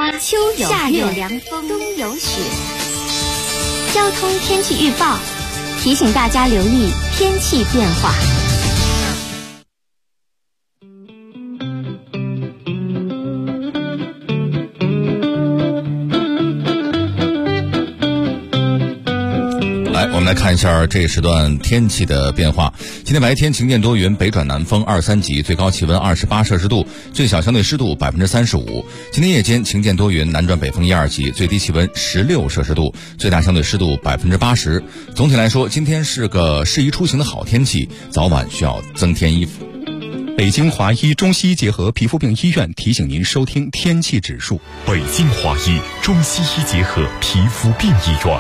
秋有夏有凉风，冬有雪。交通天气预报提醒大家留意天气变化。 我们来看一下这时段天气的变化。今天白天晴间多云，北转南风2、3级，最高气温28摄氏度，最小相对湿度35%。今天夜间晴间多云，南转北风1、2级，最低气温16摄氏度，最大相对湿度80%。总体来说，今天是个适宜出行的好天气，早晚需要增添衣服。 北京华医中西医结合皮肤病医院提醒您收听天气指数。 北京华医中西医结合皮肤病医院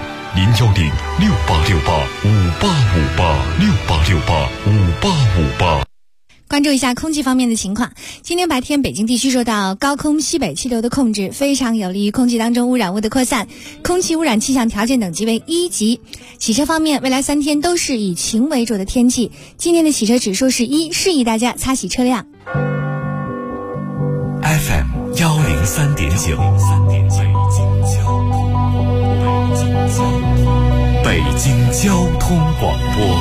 ，010-6868-5858，6868-5858。 关注一下空气方面的情况。今天白天北京地区受到高空西北气流的控制，非常有利于空气当中污染物的扩散，空气污染气象条件等级为1级。洗车方面，未来3天都是以晴为主的天气，今天的洗车指数是1，适宜大家擦洗车辆。 FM 103.9，北京交通广播，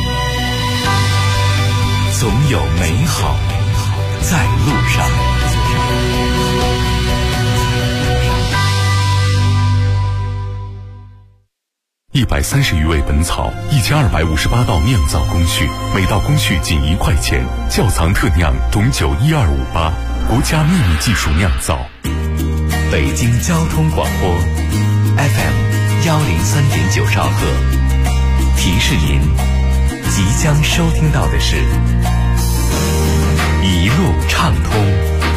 总有美好在路上。130余味本草，1258道酿造工序，每道工序仅1块钱。窖藏特酿董酒12588，国家秘密技术酿造。北京交通广播 FM 103.9兆赫，提示您即将收听到的是一路畅通。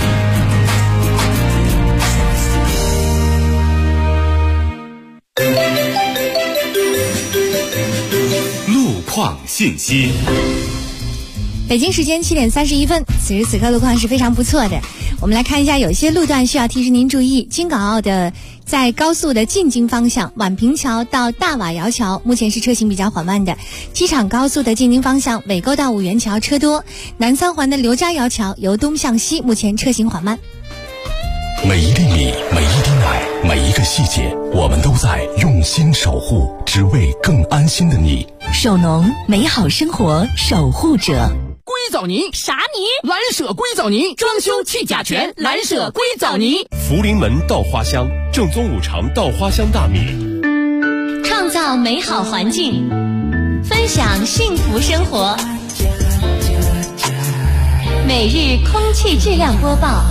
路况信息。 北京时间7点31分，此时此刻路况是非常不错的。我们来看一下，有些路段需要提示您注意。京港澳的在高速的进京方向，宛平桥到大瓦窑桥目前是车行比较缓慢的。机场高速的进京方向，尾沟到五元桥车多。南三环的刘家窑桥由东向西目前车行缓慢。 每一粒米，每一滴奶，每一个细节，我们都在用心守护，只为更安心的你。 首农，美好生活守护者。 硅藻泥啥泥？ 蓝舍硅藻泥，装修去甲醛，蓝舍硅藻泥。 福临门稻花香，正宗五常稻花香大米。 创造美好环境，分享幸福生活。每日空气质量播报。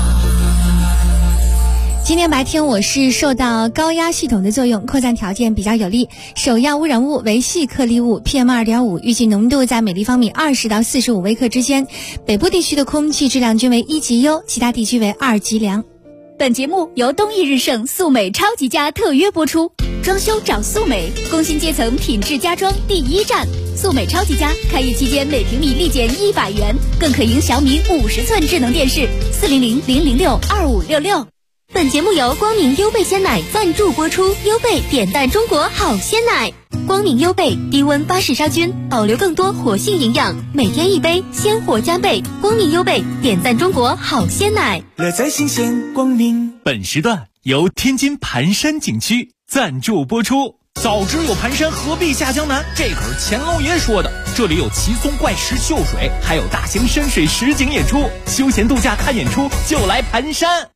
今天白天我是受到高压系统的作用，扩散条件比较有利，首要污染物为细颗粒物 PM2.5， 预计浓度在每立方米20到45微克之间。北部地区的空气质量均为1级优，其他地区为2级良。 本节目由东益日盛素美超级家特约播出。装修找素美，工薪阶层品质家装第一站。素美超级家开业期间每平米立减100元，更可赢小米50寸智能电视。400-006-2566。 本节目由光明优贝鲜奶赞助播出，优贝点赞中国好鲜奶。光明优贝低温巴氏杀菌，保留更多活性营养，每天一杯，鲜活加倍。光明优贝点赞中国好鲜奶， 乐在新鲜光明。 本时段由天津盘山景区赞助播出。早知有盘山，何必下江南？这可是钱老爷说的。这里有奇松怪石秀水，还有大型山水实景演出，休闲度假看演出就来盘山。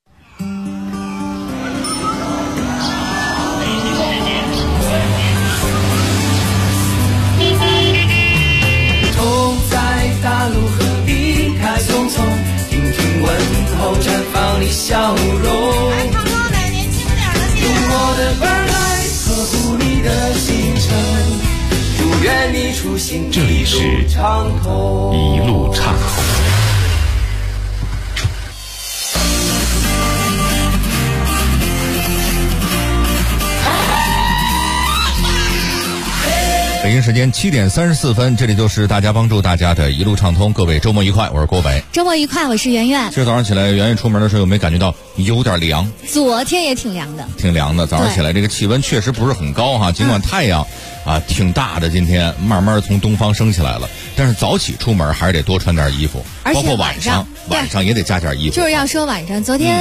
大路何必开匆匆，听听问候，绽放你笑容。 来唱歌的年轻点的用我的耳来呵护你的行程，祝愿你出行这里是一路畅通。 北京时间7点34分，这里就是大家帮助大家的一路畅通。各位周末愉快，我是郭北。 周末愉快，我是圆圆。 今儿早上起来，圆圆出门的时候有没有感觉到有点凉？ 昨天也挺凉的， 挺凉的。早上起来这个气温确实不是很高哈，尽管太阳挺大的，今天慢慢从东方升起来了，但是早起出门还是得多穿点衣服，包括晚上也得加点衣服。 就是要说晚上，昨天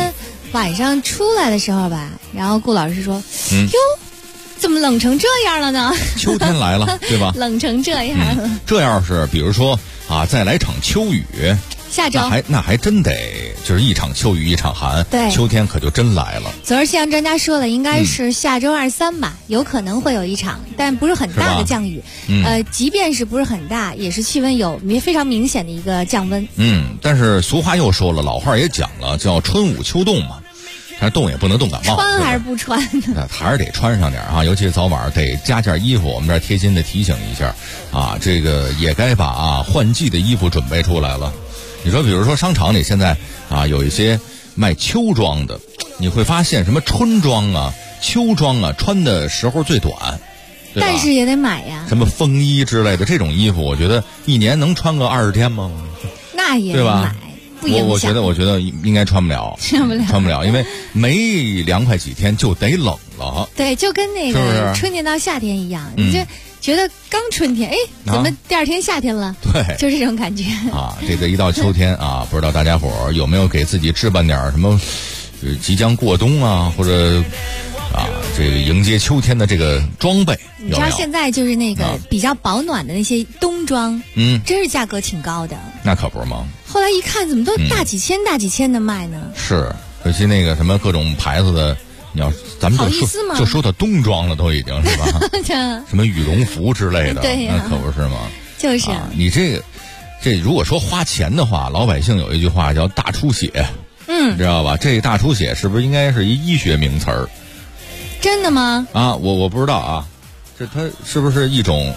晚上出来的时候吧，然后顾老师说：“哟，怎么冷成这样了呢？” 秋天来了，对吧？ 冷成这样了。 这要是比如说啊，再来场秋雨， 下周那还真得就是一场秋雨一场寒， 对， 秋天可就真来了。 昨儿气象专家说了，应该是下周23吧，有可能会有一场，但不是很大的降雨。即便是不是很大，也是气温有非常明显的一个降温。 但是俗话又说了，老话也讲了，叫春捂秋冻嘛。但是冻也不能冻感冒， 穿还是不穿呢？ 还是得穿上点啊，尤其是早晚得加件衣服。我们这儿贴心的提醒一下啊，这个也该把换季的衣服准备出来了。你说，比如说商场里现在啊有一些卖秋装的，你会发现什么春装啊、秋装啊，穿的时候最短，对吧？ 但是也得买呀。 什么风衣之类的这种衣服，我觉得一年能穿个20天吗？ 那也得买。 我觉得应该穿不了，穿不了，因为没凉快几天就得冷了。 对，就跟那个春天到夏天一样，你就觉得刚春天，怎么第二天夏天了？ 对， 就这种感觉啊。这个一到秋天啊，不知道大家伙儿有没有给自己置办点什么，即将过冬啊，或者这个迎接秋天的这个装备。 你知道现在就是那个比较保暖的那些冬装，真是价格挺高的。 那可不是吗？ 后来一看，怎么都大几千、大几千的卖呢？ 是，尤其那个什么各种牌子的，你要咱们就说到冬装了，都已经是吧？什么羽绒服之类的， 对那可不是吗？ 就是你这如果说花钱的话，老百姓有一句话叫大出血，知道吧？这大出血是不是应该是一医学名词儿？ 真的吗？ 我不知道啊，这它是不是一种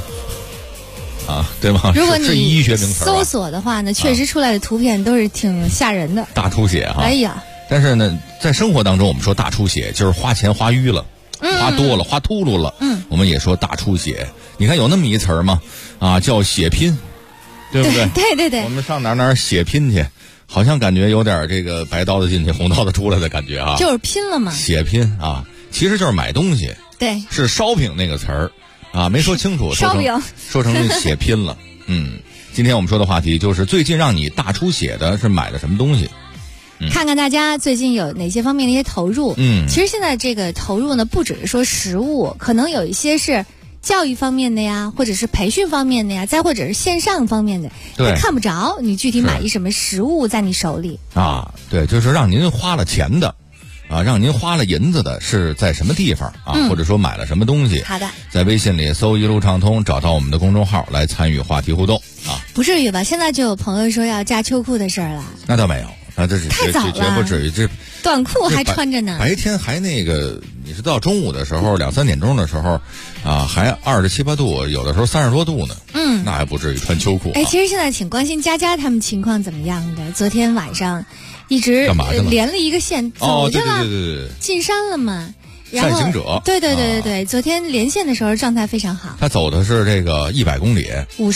对吗？ 如果你是医学名词搜索的话呢，确实出来的图片都是挺吓人的。 大出血哎呀！ 但是呢，在生活当中，我们说大出血就是花钱花淤了，花多了，花秃噜了。我们也说大出血。你看有那么一词儿吗？叫血拼，对不对？ 对。 我们上哪血拼去，好像感觉有点这个白刀子进去，红刀子出来的感觉啊。 就是拼了嘛。 血拼其实就是买东西。 对。 是烧饼那个词儿。没说清楚， 烧饼说成血拼了。今天我们说的话题就是最近让你大出血的是买的什么东西？ 看看大家最近有哪些方面的一些投入。其实现在这个投入呢，不只是说食物，可能有一些是教育方面的呀，或者是培训方面的呀，再或者是线上方面的， 对， 看不着你具体买一什么食物在你手里对，就是让您花了钱的。让您花了银子的是在什么地方或者说买了什么东西？ 好的， 在微信里搜一路畅通，找到我们的公众号来参与话题互动不至于吧？现在就有朋友说要加秋裤的事儿了。 那倒没有，这是太早了， 绝不至于。这短裤还穿着呢， 白天还那个，你是到中午的时候2、3点钟的时候还27、8度，有的时候30多度呢。那还不至于穿秋裤。 其实现在挺关心佳佳他们情况怎么样的。昨天晚上一直连了一个线走去了， 对， 进山了嘛。然后善行者， 对，昨天连线的时候状态非常好。 他走的是这个100公里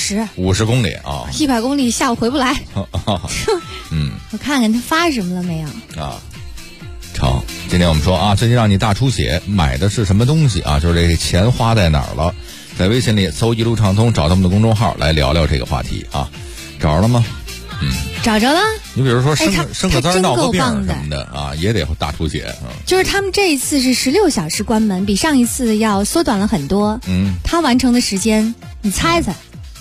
，50公里 100公里下午回不来。我看看他发什么了没有成，今天我们说最近让你大出血，买的是什么东西就是这个钱花在哪儿了？在微信里搜一路畅通，找到我们的公众号来聊聊这个话题找着了吗？ 找着了。 你比如说生个灾闹个病什么的也得大出血。 就是他们这一次是16小时关门，比上一次要缩短了很多。他完成的时间你猜猜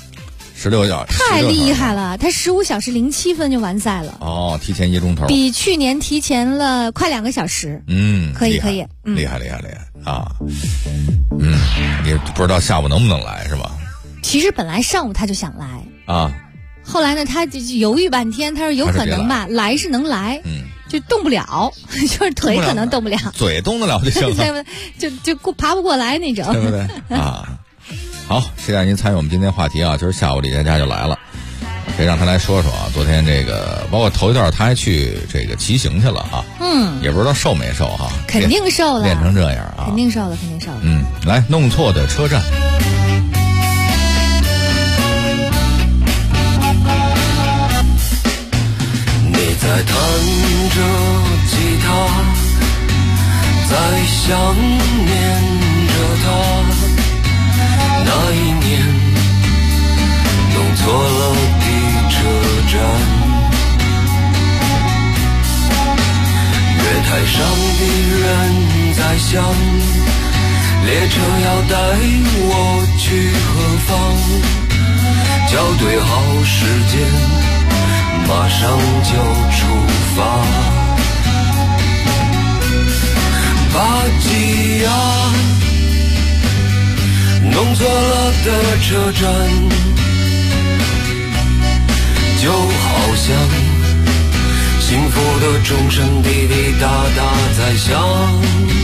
？16小时， 太厉害了！他15小时07分就完赛了。 提前1钟头， 比去年提前了快2个小时。可以， 厉害也不知道下午能不能来是吧？ 其实本来上午他就想来后来呢，他就犹豫半天，他说有可能吧，来是能来，就动不了，就是腿可能动不了， 嘴动得了就行了， 就爬不过来那种， 对不对好，期待您参与我们今天话题今儿下午李佳佳就来了，可以让他来说说昨天这个，包括头一段他还去这个骑行去了也不知道瘦没瘦肯定瘦了， 练成这样肯定瘦了。 来，弄错的车站。 在弹着吉他，在想念着他。那一年弄错了的车站， 台上的人在想，列车要带我去何方？校对好时间，马上就出发。巴吉亚，弄错了的车站，就好像幸福的钟声滴滴答答在响。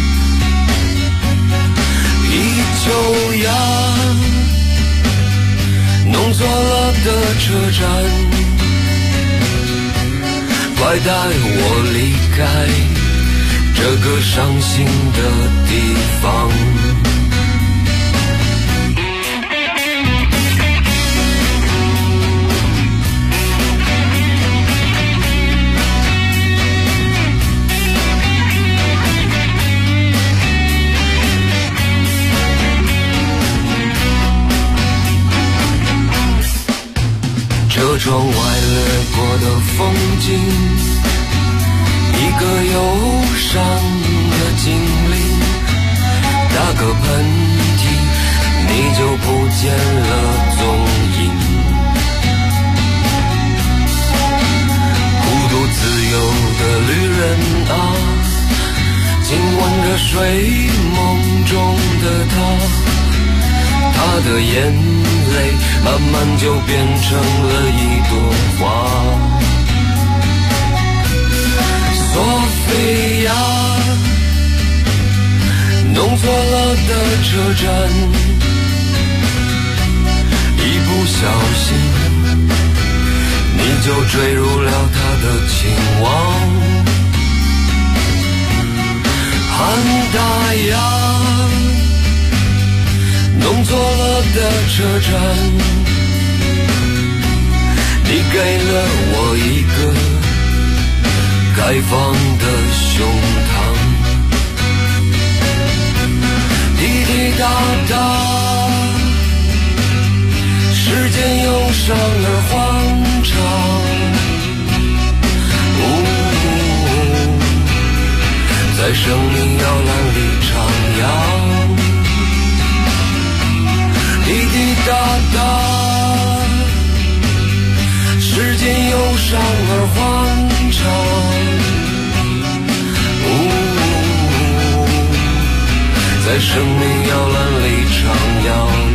一丘呀，弄错了的车站，快带我离开这个伤心的地方。车窗外掠过的风景，一个忧伤的精灵，打个喷嚏你就不见了踪影。孤独自由的旅人啊，亲吻着睡梦中的他的眼泪慢慢就变成了一朵花。索菲亚，弄错了的车站，一不小心你就坠入了他的情网。汉达亚，弄错了的车站，你给了我一个开放的胸膛。滴滴答答，时间忧伤而欢畅。在生命摇篮里徜徉。滴滴答答，时间忧伤而欢畅。在生命摇篮里徜徉。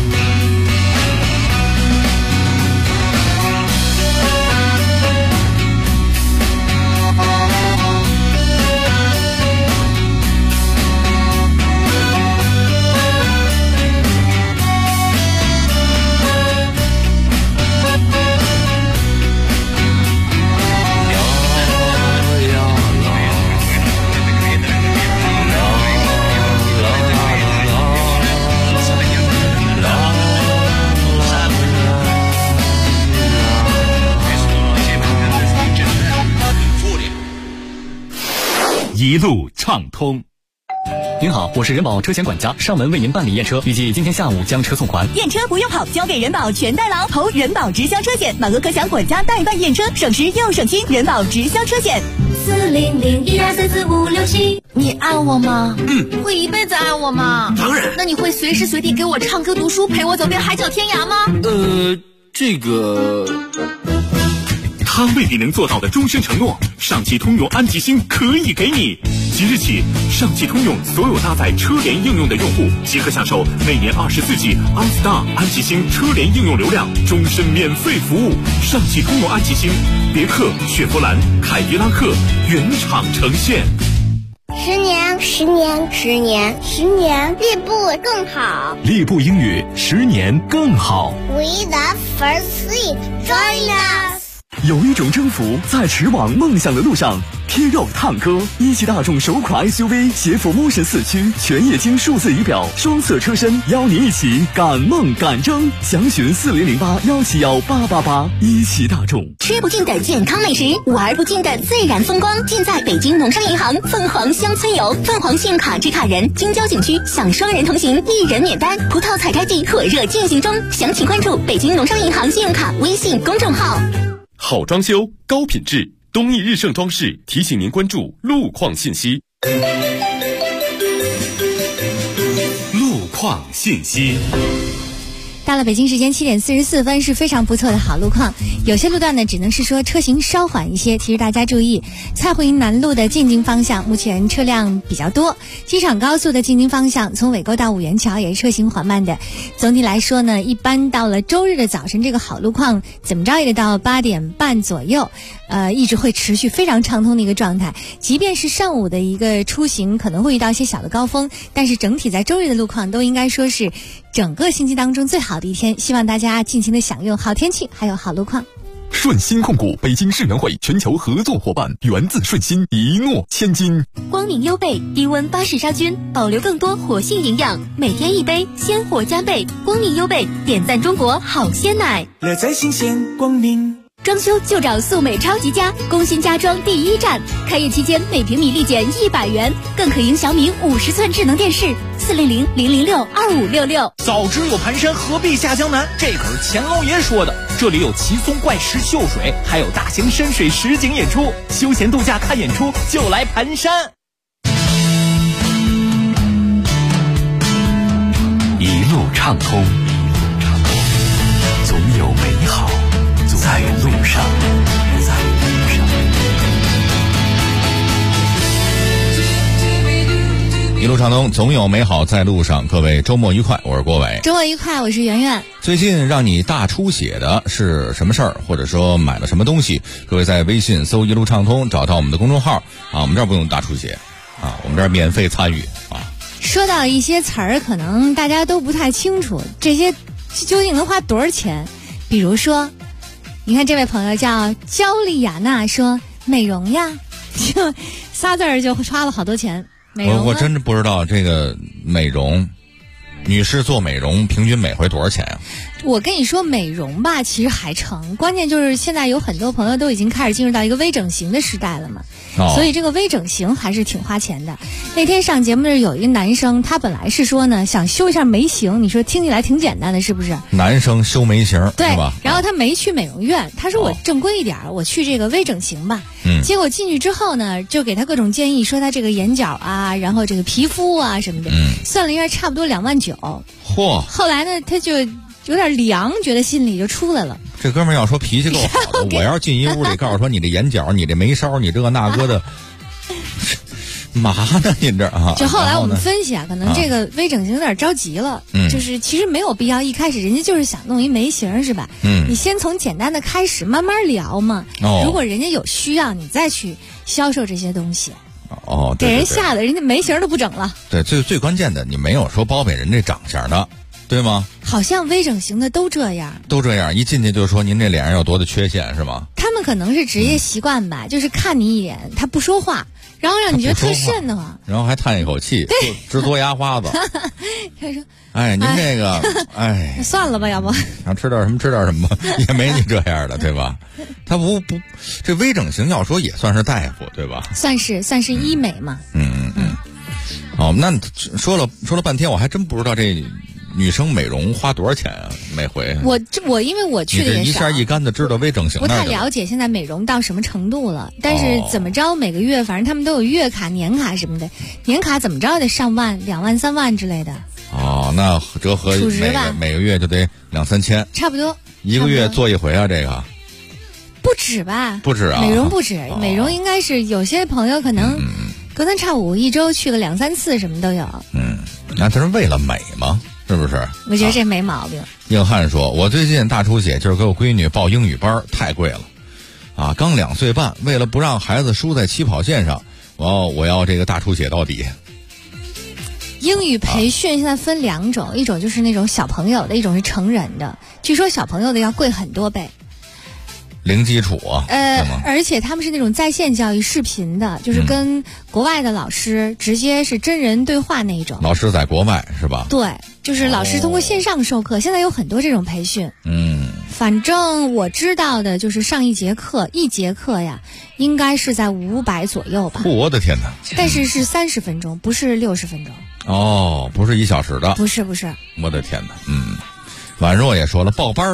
一路畅通。 您好，我是人保车险管家，上门为您办理验车，预计今天下午将车送还。 验车不用跑，交给人保全代劳，投人保直销车险，满额可享管家代办验车，省时又省心。人保直销车险 40012345677。你爱我吗？ 会一辈子爱我吗？ 当然。 那你会随时随地给我唱歌读书，陪我走遍海角天涯吗？ 这个。 他未必能做到的终身承诺，上汽通用安吉星可以给你。即日起，上汽通用所有搭载车联应用的用户即可享受每年24G OnStar 安吉星车联应用流量，终身免费服务。上汽通用安吉星，别克、雪佛兰、凯迪拉克原厂呈现。 10年，10年，10年，10年，利布更好。 利布英语10年更好。 We love first seat. Join us. 有一种征服在驰往梦想的路上，贴肉探歌。一汽大众首款 SUV 携辅 Motion 4驱全液晶数字仪表，双色车身，邀你一起赶梦赶征。详询4008171888。一汽大众。 吃不尽的健康美食，玩不尽的自然风光，尽在北京农商银行凤凰乡村游。凤凰信用卡持卡人京郊景区享双人同行，1人免单。葡萄采摘季火热进行中，详情关注北京农商银行信用卡微信公众号。 好装修，高品质， 东义日盛装饰提醒您关注路况信息。路况信息。 到了北京时间7点44分，是非常不错的好路况。有些路段呢，只能是说车行稍缓一些，提示大家注意。蔡胡营南路的进京方向目前车辆比较多，机场高速的进京方向从尾沟到五元桥也是车行缓慢的。总体来说呢，一般到了周日的早晨，这个好路况怎么着也得到8点半左右，一直会持续非常畅通的一个状态。即便是上午的一个出行可能会遇到一些小的高峰，但是整体在周日的路况都应该说是整个星期当中最好的一天，希望大家尽情的享用好天气还有好路况。 顺鑫控股北京世园会全球合作伙伴，源自顺鑫，一诺千金。 光明优贝低温巴氏杀菌，保留更多活性营养，每天一杯，鲜活加倍。光明优贝点赞中国好鲜奶， 乐在新鲜光明。 装修就找素美超级家，工薪家装第一站。开业期间每平米立减100元，更可赢小米50寸智能电视。400-006-2566。 早知有盘山，何必下江南？这可是钱老爷说的。这里有奇松怪石秀水，还有大型深水实景演出。休闲度假看演出就来盘山。 一路畅通，总有美好在路上。 一路畅通，总有美好在路上。各位周末愉快，我是郭伟。 周末愉快，我是圆圆。 最近让你大出血的是什么事儿，或者说买了什么东西？各位在微信搜一路畅通，找到我们的公众号啊，我们这儿不用大出血啊，我们这儿免费参与啊。 说到一些词儿，可能大家都不太清楚，这些究竟能花多少钱？比如说，你看这位朋友叫焦丽亚娜说美容呀，就仨字儿就花了好多钱。美容我真的不知道这个美容，女士做美容平均每回多少钱呀？ 我跟你说，美容吧其实还成，关键就是现在有很多朋友都已经开始进入到一个微整形的时代了嘛，所以这个微整形还是挺花钱的。那天上节目的有一个男生，他本来是说呢想修一下眉形，你说听起来挺简单的，是不是？ 男生修眉形， 对是吧？ 然后他没去美容院，他说我正规一点，我去这个微整形吧。结果进去之后呢，就给他各种建议，说他这个眼角啊，然后这个皮肤啊什么的，算了一下差不多2万9。 嚯！ 后来呢，他就有点凉，觉得心里就出来了。 这哥们儿要说脾气够好的，我要进一屋里告诉说你这眼角，你这眉梢，你这个那个的，嘛呢您这啊？ 就后来我们分析啊，可能这个微整形有点着急了，就是其实没有必要，一开始人家就是想弄一眉形是吧？你先从简单的开始，慢慢聊嘛。如果人家有需要，你再去销售这些东西。 对， 给人吓得人家眉形都不整了。 对，最关键的，你没有说包庇人这长相的，对吗？ 好像微整形的都这样， 一进去就说您这脸上有多的缺陷是吗？ 他们可能是职业习惯吧，就是看你一眼，他不说话，然后让你觉得特瘆得慌， 然后还叹一口气，直嘬牙花子。 他说：“ 哎，您这个，哎， 算了吧，要不想吃点什么吃点什么，也没你这样的，对吧？他不，这微整形要说也算是大夫，对吧？算是医美嘛。 哦，那说了半天，我还真不知道这女生美容花多少钱啊？每回我因为我去的也少， 一下一竿子知道微整形不太了解现在美容到什么程度了。但是怎么着，每个月反正他们都有月卡、年卡什么的，年卡怎么着也得上万、2万、3万之类的。 那折合每个月就得2-3千， 差不多。 一个月做一回啊，这个不止吧？ 不止啊， 美容不止，美容应该是有些朋友可能隔三差五一周去个2-3次，什么都有。 那这是为了美吗？是不是？ 我觉得这没毛病。 硬汉说，我最近大出血，就是给我闺女报英语班，太贵了啊！刚2岁半，为了不让孩子输在起跑线上，我要这个大出血到底。 英语培训现在分2种，一种就是那种小朋友的，一种是成人的。据说小朋友的要贵很多倍。 零基础啊， 而且他们是那种在线教育视频的，就是跟国外的老师直接是真人对话那一种。 老师在国外是吧？ 对，就是老师通过线上授课，现在有很多这种培训。反正我知道的就是上一节课呀，应该是在500左右吧。 我的天哪！ 但是是30分钟，不是60分钟。 不是1小时的。 不是。 我的天哪！宛若也说了，报班啊。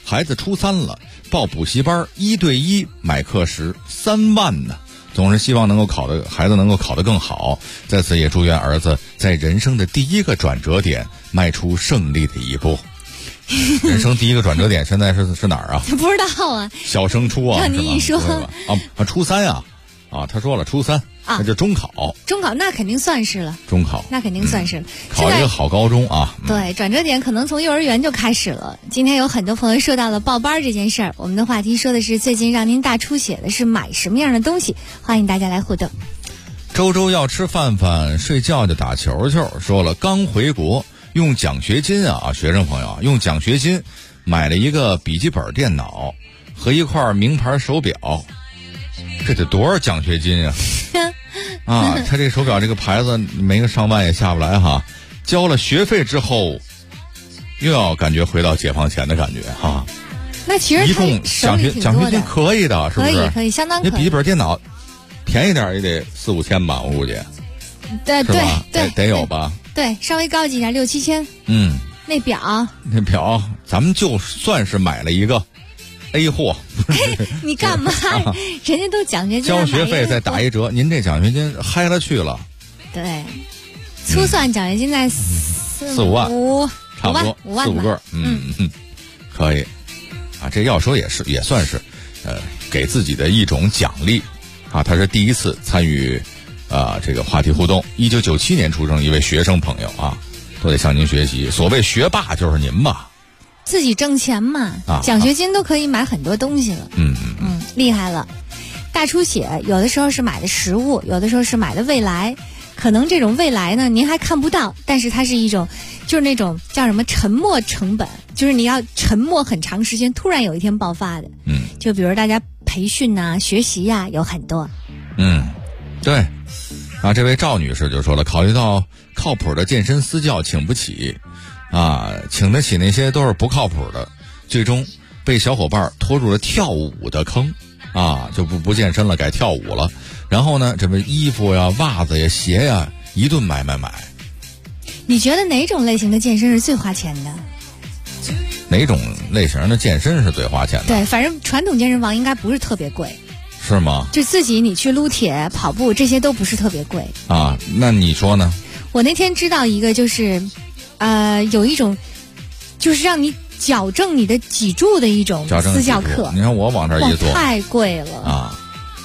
孩子初3了，报补习班，1对1买课时3万呢。总是希望孩子能够考得更好，在此也祝愿儿子在人生的第一个转折点迈出胜利的一步。人生第一个转折点现在是哪儿啊？ 不知道啊。 小升初啊？ 让您一说初3啊。他说了初3，那就中考。 中考那肯定算是了。 中考那肯定算是了。 考一个好高中啊。 对，转折点可能从幼儿园就开始了。今天有很多朋友说到了报班这件事儿，我们的话题说的是最近让您大出血的是买什么样的东西，欢迎大家来互动。 周要吃饭饭，睡觉就打球，说了刚回国用奖学金啊，学生朋友用奖学金买了一个笔记本电脑和一块名牌手表。这得多少奖学金啊！他这手表这个牌子没个上万也下不来哈。交了学费之后，又要感觉回到解放前的感觉哈。 那其实一共奖学金可以的，是不是？ 可以，相当可以。 那笔记本电脑便宜点也得4-5千吧，我估计。 对， 得有吧？ 对，稍微高级点6-7千。那表咱们就算是买了一个A 货。 你干嘛？人家都奖学金交学费再打一折，您这奖学金嗨了去了。 对，粗算奖学金在 4-5万，差不多 5万 4-5个。可以啊，这要说也算是给自己的一种奖励啊。他是第一次参与这个话题互动。1997年出生一位学生朋友啊，都得向您学习。所谓学霸就是您吧。 自己挣钱嘛，奖学金都可以买很多东西了。厉害了。大出血有的时候是买的食物，有的时候是买的未来。可能这种未来呢您还看不到，但是它是一种就是那种叫什么沉没成本，就是你要沉默很长时间，突然有一天爆发的。就比如大家培训啊学习啊有很多。 对啊，这位赵女士就说了，考虑到靠谱的健身私教请不起啊，请得起那些都是不靠谱的，最终被小伙伴拖入了跳舞的坑啊，就不健身了，改跳舞了。然后呢，这不衣服呀、袜子呀、鞋呀，一顿买。 你觉得哪种类型的健身是最花钱的？ 哪种类型的健身是最花钱的？ 对，反正传统健身房应该不是特别贵。 是吗？ 就自己你去撸铁、跑步这些都不是特别贵啊。那你说呢？ 我那天知道一个就是有一种就是让你矫正你的脊柱的一种私教课。 你看我往这一坐， 太贵了啊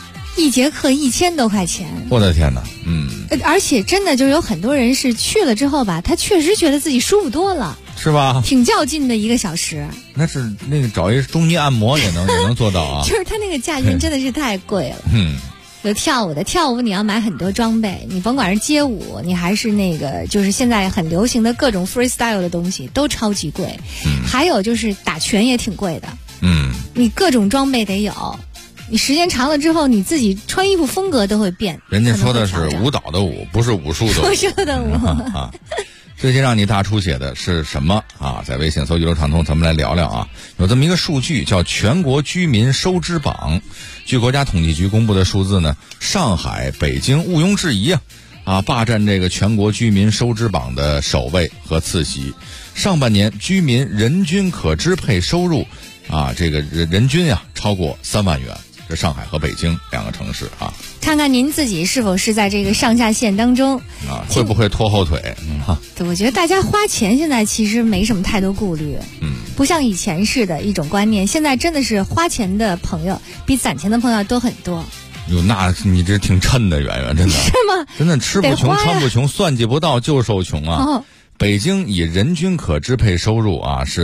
！1节课1000多块钱。 我的天哪！ 而且真的就有很多人是去了之后吧，他确实觉得自己舒服多了， 是吧？ 挺较劲的1个小时。 那是那个找一中医按摩也能做到啊。 就是他那个价钱真的是太贵了。有跳舞你要买很多装备，你甭管是街舞，你还是那个就是现在很流行的各种 freestyle 的东西都超级贵。还有就是打拳也挺贵的。你各种装备得有，你时间长了之后你自己穿衣服风格都会变。 人家说的是舞蹈的舞，不是武术的舞。 武术的舞啊。最近让你大出血的是什么啊？在微信搜“一路畅通”，咱们来聊聊啊。有这么一个数据叫全国居民收支榜，据国家统计局公布的数字呢，上海、北京毋庸置疑霸占这个全国居民收支榜的首位和次席。上半年居民人均可支配收入这个人均超过3万元。这上海和北京2个城市啊。 看看您自己是否是在这个上下线当中会不会拖后腿？ 我觉得大家花钱现在其实没什么太多顾虑，不像以前似的一种观念，现在真的是花钱的朋友比攒钱的朋友多很多。 哟，那你这挺趁的，圆圆，真的是吗？ 真的吃不穷穿不穷，算计不到就受穷啊。北京以人均可支配收入是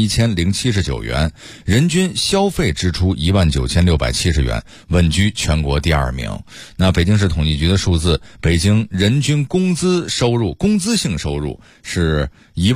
31079元，人均消费支出19670元，稳居全国第2名。那北京市统计局的数字，北京人均工资性收入是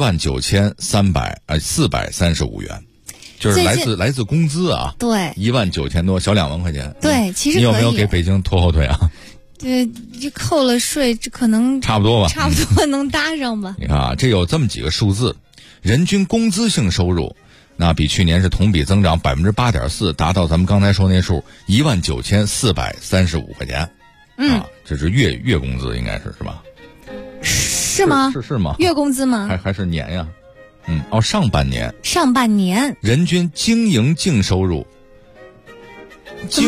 19435元，就是来自工资啊。 对 ，19000多，小2万块钱。 对，其实你有没有给北京拖后腿啊？ 就扣了税，这可能差不多吧， 差不多能搭上吧。 你看这有这么几个数字，人均工资性收入，那比去年是同比增长8.4%，达到咱们刚才说那数19435块钱。这是月工资应该是吧？ 是吗？ 是吗？ 月工资吗？ 还是年呀？ 上半年。 上半年人均经营净收入只有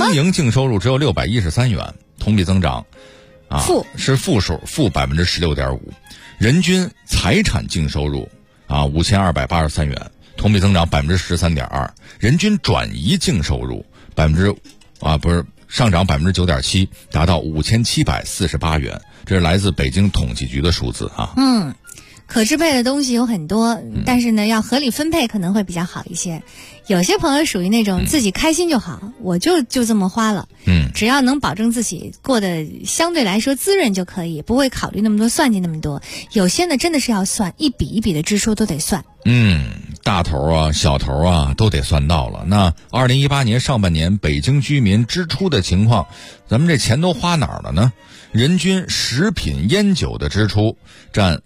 613元，同比增长是负数，负16.5%。人均财产净收入5283元，同比增长13.2%。人均转移净收入上涨9.7%，达到5748元。这是来自北京统计局的数字啊。 可支配的东西有很多，但是呢，要合理分配可能会比较好一些。有些朋友属于那种自己开心就好，我就这么花了。只要能保证自己过得相对来说滋润就可以，不会考虑那么多，算计那么多。有些呢真的是要算，一笔一笔的支出都得算。 大头啊小头啊都得算到了。那2018年上半年北京居民支出的情况，咱们这钱都花哪儿了呢？人均食品烟酒的支出占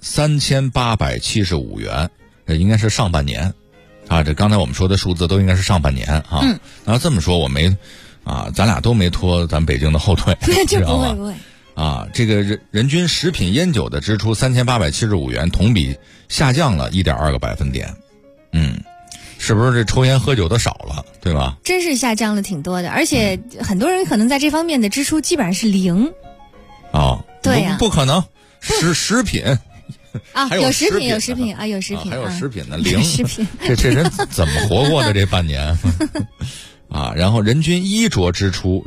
3875元，这应该是上半年啊。这刚才我们说的数字都应该是上半年啊。然后这么说我没咱俩都没拖咱北京的后腿， 这不会这个人均食品烟酒的支出3875元，同比下降了1.2个百分点。是不是这抽烟喝酒的少了，对吧？ 真是下降了挺多的，而且很多人可能在这方面的支出基本上是零。对呀， 不可能，食品有食品有食品还有食品的零。 食品这人怎么活过的这半年然后人均衣着支出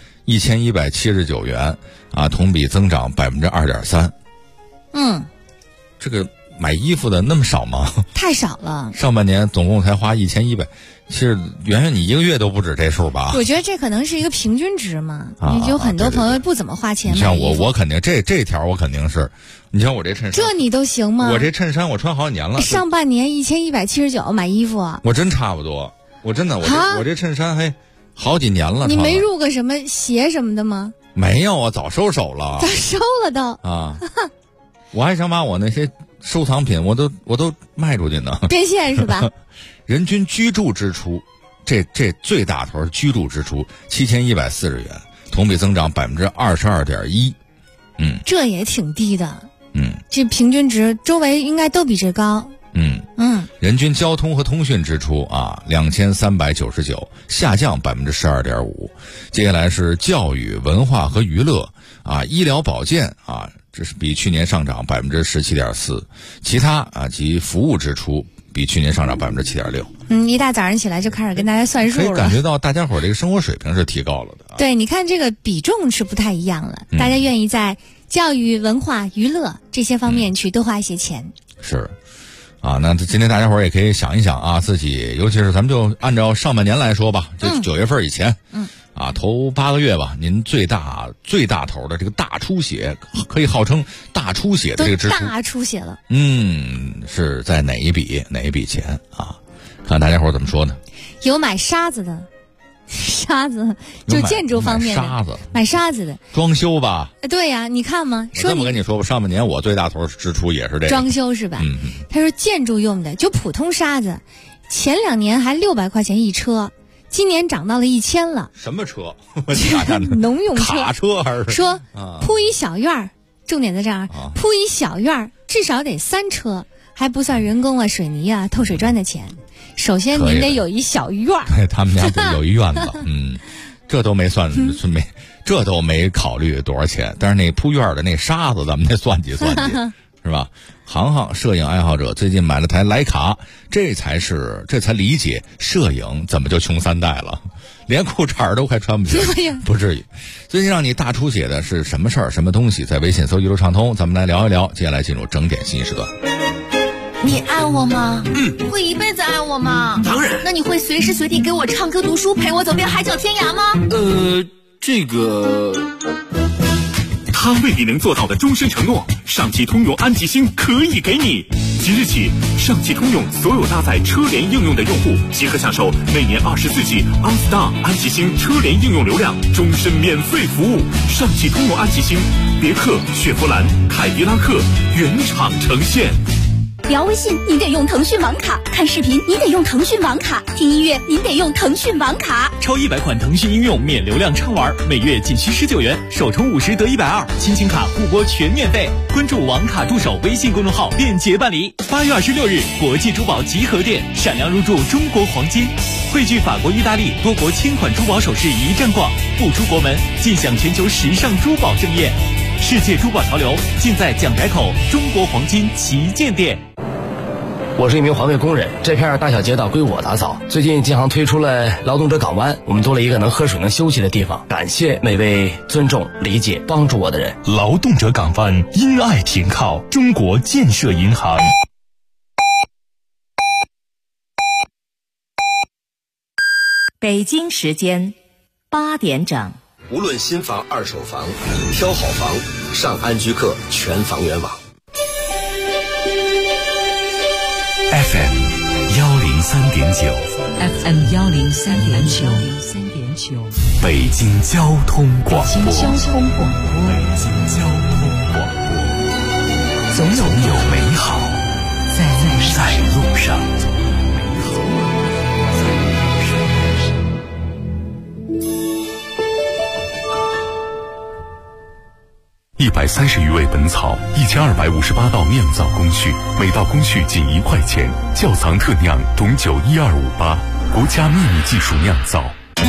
1179元同比增长2.3%。这个买衣服的那么少吗？ 太少了， 上半年总共才花1100，其实圆圆你一个月都不止这数吧？ 我觉得这可能是一个平均值嘛。有很多朋友不怎么花钱买衣服。 像我肯定这条我肯定是，你像我这衬衫， 这你都行吗？ 我这衬衫我穿好几年了。 上半年1179买衣服我真差不多，我真的我这衬衫还好几年了。 你没入个什么鞋什么的吗？ 没有啊，早收手了。 早收了都我还想把我那些收藏品我都卖出去呢， 变现是吧？ 人均居住支出，这最大头居住支出7140元，同比增长22.1%。 这也挺低的。这平均值周围应该都比这高。 人均交通和通讯支出2399，下降12.5%。接下来是教育、文化和娱乐医疗保健这是比去年上涨17.4%，其他及服务支出比去年上涨7.6%。 一大早上起来就开始跟大家算数了， 可以感觉到大家伙这个生活水平是提高了的。 对，你看这个比重是不太一样了，大家愿意在教育、文化、娱乐这些方面去多花一些钱。 是那今天大家伙也可以想一想自己，尤其是咱们就按照上半年来说吧，就9月份以前。头8个月吧，您最大头的这个大出血，可以号称大出血的这个支出， 大出血了。 是在哪一笔钱看大家伙怎么说呢？ 有买沙子的，沙子就建筑方面的，买沙子的， 装修吧？ 对呀，你看嘛， 我这么跟你说吧，上半年我最大头支出也是这个装修是吧？他说建筑用的就普通沙子，前2年还600块钱一车。今年涨到了1000了。 什么车？ 农用车。 卡车还是？ 说铺一小院儿，重点在这儿，铺一小院儿至少得3车，还不算人工水泥透水砖的钱。首先您得有一小院儿。 对，他们家有一院子，这都没算，这都没考虑多少钱。但是那铺院的那沙子，咱们得算计算计，是吧？航摄影爱好者最近买了台徕卡，这才理解摄影怎么就穷3代了，连裤衩都快穿不起来，不至于。最近让你大出血的是什么事儿？什么东西？在微信搜一路畅通，咱们来聊一聊。接下来进入整点信息时段。 你爱我吗？会一辈子爱我吗？ 当然。 那你会随时随地给我唱歌读书，陪我走遍海角天涯吗？ 这个。 他为你能做到的终身承诺，上汽通用安吉星可以给你。即日起，上汽通用所有搭载车联应用的用户即可享受每年24G OnStar 安吉星车联应用流量，终身免费服务。上汽通用安吉星，别克、雪佛兰、凯迪拉克原厂呈现。 聊微信您得用腾讯网卡，看视频您得用腾讯网卡，听音乐您得用腾讯网卡。 超100款腾讯应用免流量畅玩，每月仅需19元，首充50得120，亲情卡互拨全免费。关注网卡助手微信公众号便捷办理。8月26日，国际珠宝集合店闪亮入驻中国黄金，汇聚法国、意大利多国千款珠宝首饰一站逛，不出国门尽享全球时尚珠宝盛宴。世界珠宝潮流尽在蒋宅口中国黄金旗舰店。 我是一名环卫工人，这片大小街道归我打扫。最近京杭推出了劳动者港湾，我们多了一个能喝水能休息的地方。感谢每位尊重、理解、帮助我的人。 劳动者港湾因爱停靠中国建设银行。 北京时间8点整。 无论新房、二手房，挑好房上安居客全房源网。 FM 103.9 FM 103.9 北京交通广播。 北京交通广播，总有美好在路上。 130余味本草，1258道酿造工序，每道工序仅1块钱。窖藏特酿董酒12588，国家秘密技术酿造。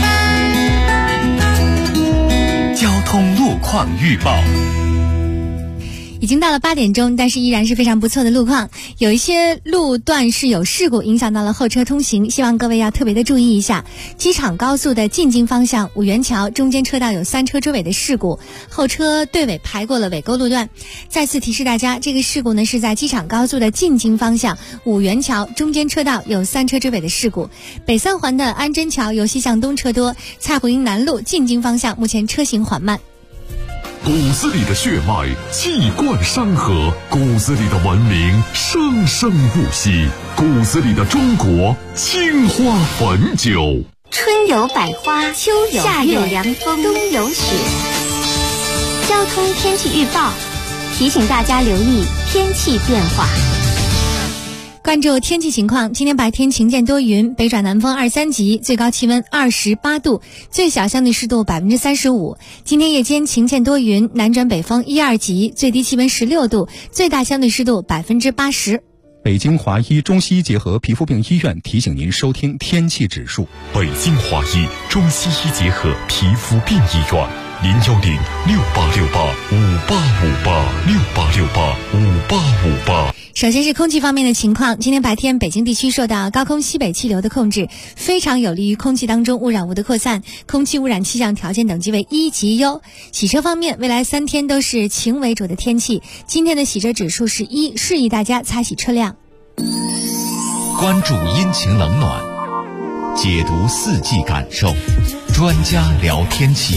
交通路况预报。 已经到了8点钟，但是依然是非常不错的路况。有一些路段是有事故，影响到了后车通行，希望各位要特别的注意一下。机场高速的进京方向五元桥中间车道有3车追尾的事故，后车队尾排过了尾沟路段。再次提示大家，这个事故呢是在机场高速的进京方向五元桥中间车道有3车追尾的事故。北三环的安贞桥由西向东车多，蔡胡营南路进京方向目前车行缓慢。 骨子里的血脉气贯山河，骨子里的文明生生不息，骨子里的中国青花汾酒。 春有百花，秋有夏有凉风，冬有雪。交通天气预报提醒大家留意天气变化。 关注天气情况，今天白天晴间多云，北转南风2、3级，最高气温28度，最小相对湿度35%。今天夜间晴间多云，南转北风1、2级，最低气温16度，最大相对湿度80%。 北京华医中西医结合皮肤病医院提醒您收听天气指数。 北京华医中西医结合皮肤病医院，0106868585858，68685858。 首先是空气方面的情况，今天白天北京地区受到高空西北气流的控制，非常有利于空气当中污染物的扩散，空气污染气象条件等级为1级优。洗车方面，未来3天都是晴为主的天气，今天的洗车指数是1，适宜大家擦洗车辆。 关注阴晴冷暖，解读4季感受，专家聊天气。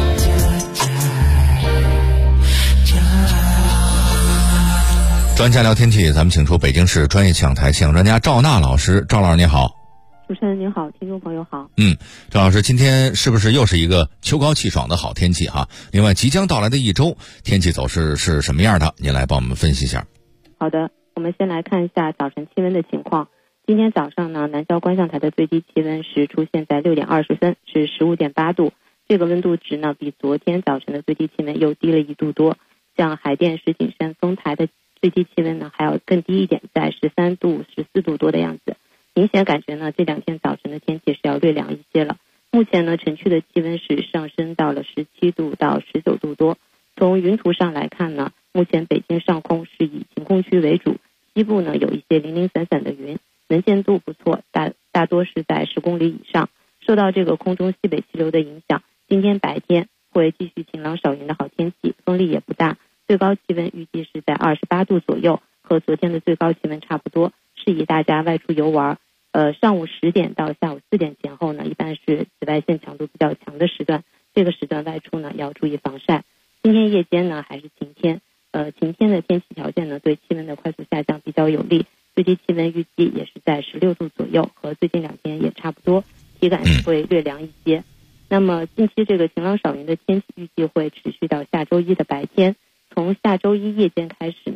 专家聊天气，咱们请出北京市专业气象台气象专家赵娜老师。赵老师您好。 主持人您好，听众朋友好。 赵老师，今天是不是又是一个秋高气爽的好天气哈？另外，即将到来的一周天气走势是什么样的？您来帮我们分析一下。 好的，我们先来看一下早晨气温的情况。今天早上呢，南郊观象台的最低气温是出现在6点20分，是15.8度，这个温度值呢比昨天早晨的最低气温又低了1度多。像海淀、石景山、丰台的最低气温呢还要更低一点，在13度、14度多的样子。明显感觉呢，这2天早晨的天气是要略凉一些了。目前呢，城区的气温是上升到了17度到19度多。从云图上来看呢，目前北京上空是以晴空区为主，西部呢有一些零零散散的云，能见度不错，大多是在10公里以上。受到这个空中西北气流的影响，今天白天会继续晴朗少云的好天气，风力也不大，最高气温预计是在28度左右，和昨天的最高气温差不多，适宜大家外出游玩。上午10点到下午4点前后呢，一般是紫外线强度比较强的时段，这个时段外出呢要注意防晒。今天夜间呢还是晴天，晴天的天气条件呢对气温的快速下降比较有利，最低气温预计也是在16度左右，和最近2天也差不多，体感会略凉一些。那么近期这个晴朗少云的天气预计会持续到下周一的白天，从下周一夜间开始呢，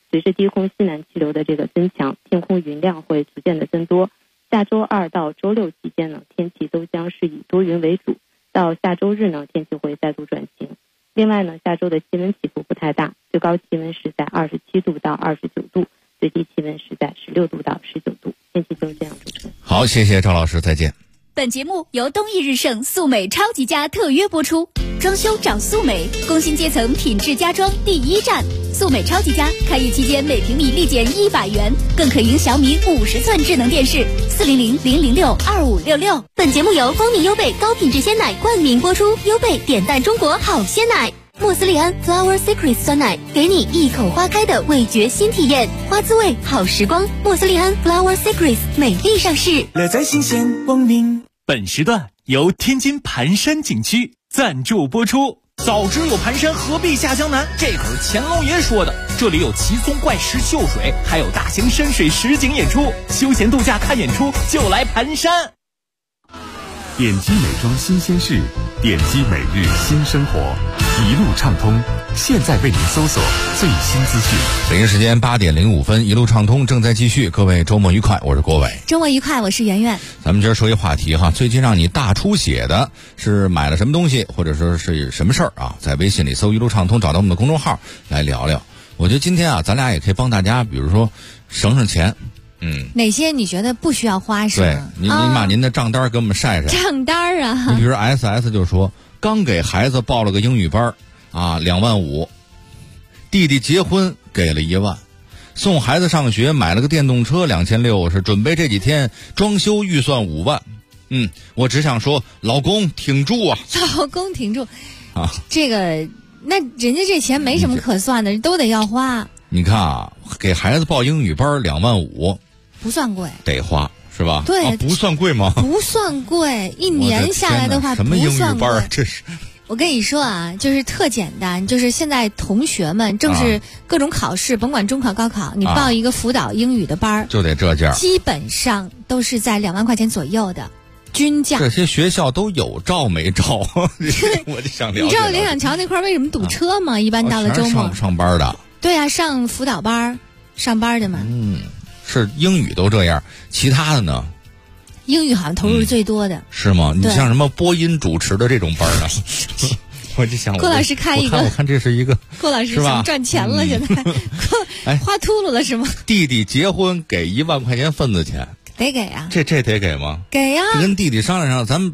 随着低空西南气流的这个增强，天空云量会逐渐的增多。下周2到周6期间呢，天气都将是以多云为主。到下周日呢，天气会再度转晴。另外呢，下周的气温起伏不太大，最高气温是在27度到29度，最低气温是在16度到19度。天气就是这样，主持人。 好，谢谢赵老师，再见。 本节目由东易日盛素美超级家特约播出，装修找素美，工薪阶层品质家装第一站。素美超级家开业期间每平米立减100元，更可赢小米50寸智能电视。400-006-2566。 本节目由光明优贝高品质鲜奶冠名播出，优贝点赞中国好鲜奶。莫斯利安 Flower Secret 酸奶，给你一口花开的味觉新体验，花滋味好时光。莫斯利安 Flower Secret 美丽上市， 乐在新鲜光明。 本时段由天津盘山景区赞助播出。早知有盘山，何必下江南？这可是乾隆爷说的。这里有奇松怪石秀水，还有大型山水实景演出，休闲度假看演出就来盘山。 点击美妆新鲜事，点击每日新生活，一路畅通。现在为您搜索最新资讯。 北京时间8点05分，一路畅通正在继续。各位周末愉快，我是郭伟。 周末愉快，我是圆圆。 咱们今儿说一话题哈，最近让你大出血的是买了什么东西，或者说是什么事儿啊？在微信里搜一路畅通，找到我们的公众号来聊聊。我觉得今天啊，咱俩也可以帮大家，比如说省钱。 哪些你觉得不需要花是吗？ 对，您把您的账单给我们晒晒。 账单啊， 你比如 SS 就说，刚给孩子报了个英语班啊，2万5，弟弟结婚给了1万，送孩子上学买了个电动车2600，是准备这几天装修预算5万。我只想说，老公挺住啊！ 老公挺住啊！这个，那人家这钱没什么可算的，都得要花。 你看啊，给孩子报英语班2万5。 不算贵， 得花是吧？ 对， 不算贵吗？ 不算贵，一年下来的话什么英语班？这是我跟你说啊，就是特简单，就是现在同学们正是各种考试，甭管中考、高考，你报一个辅导英语的班就得这价， 基本上都是在2万块钱左右的均价。 这些学校都有照没照？我就想了解。 你知道联想桥那块为什么堵车吗？一般到了周末上班的。 对啊，上辅导班上班的嘛。 是英语都这样，其他的呢？ 英语好像投入最多的， 是吗？你像什么播音主持的这种班呢？我就想， 郭老师开一个， 我看这是一个， 郭老师想赚钱了，现在花秃噜了是吗？ 弟弟结婚给1万块钱份子钱， 得给啊！ 这得给吗？ 给呀！ 跟弟弟商量商量，咱们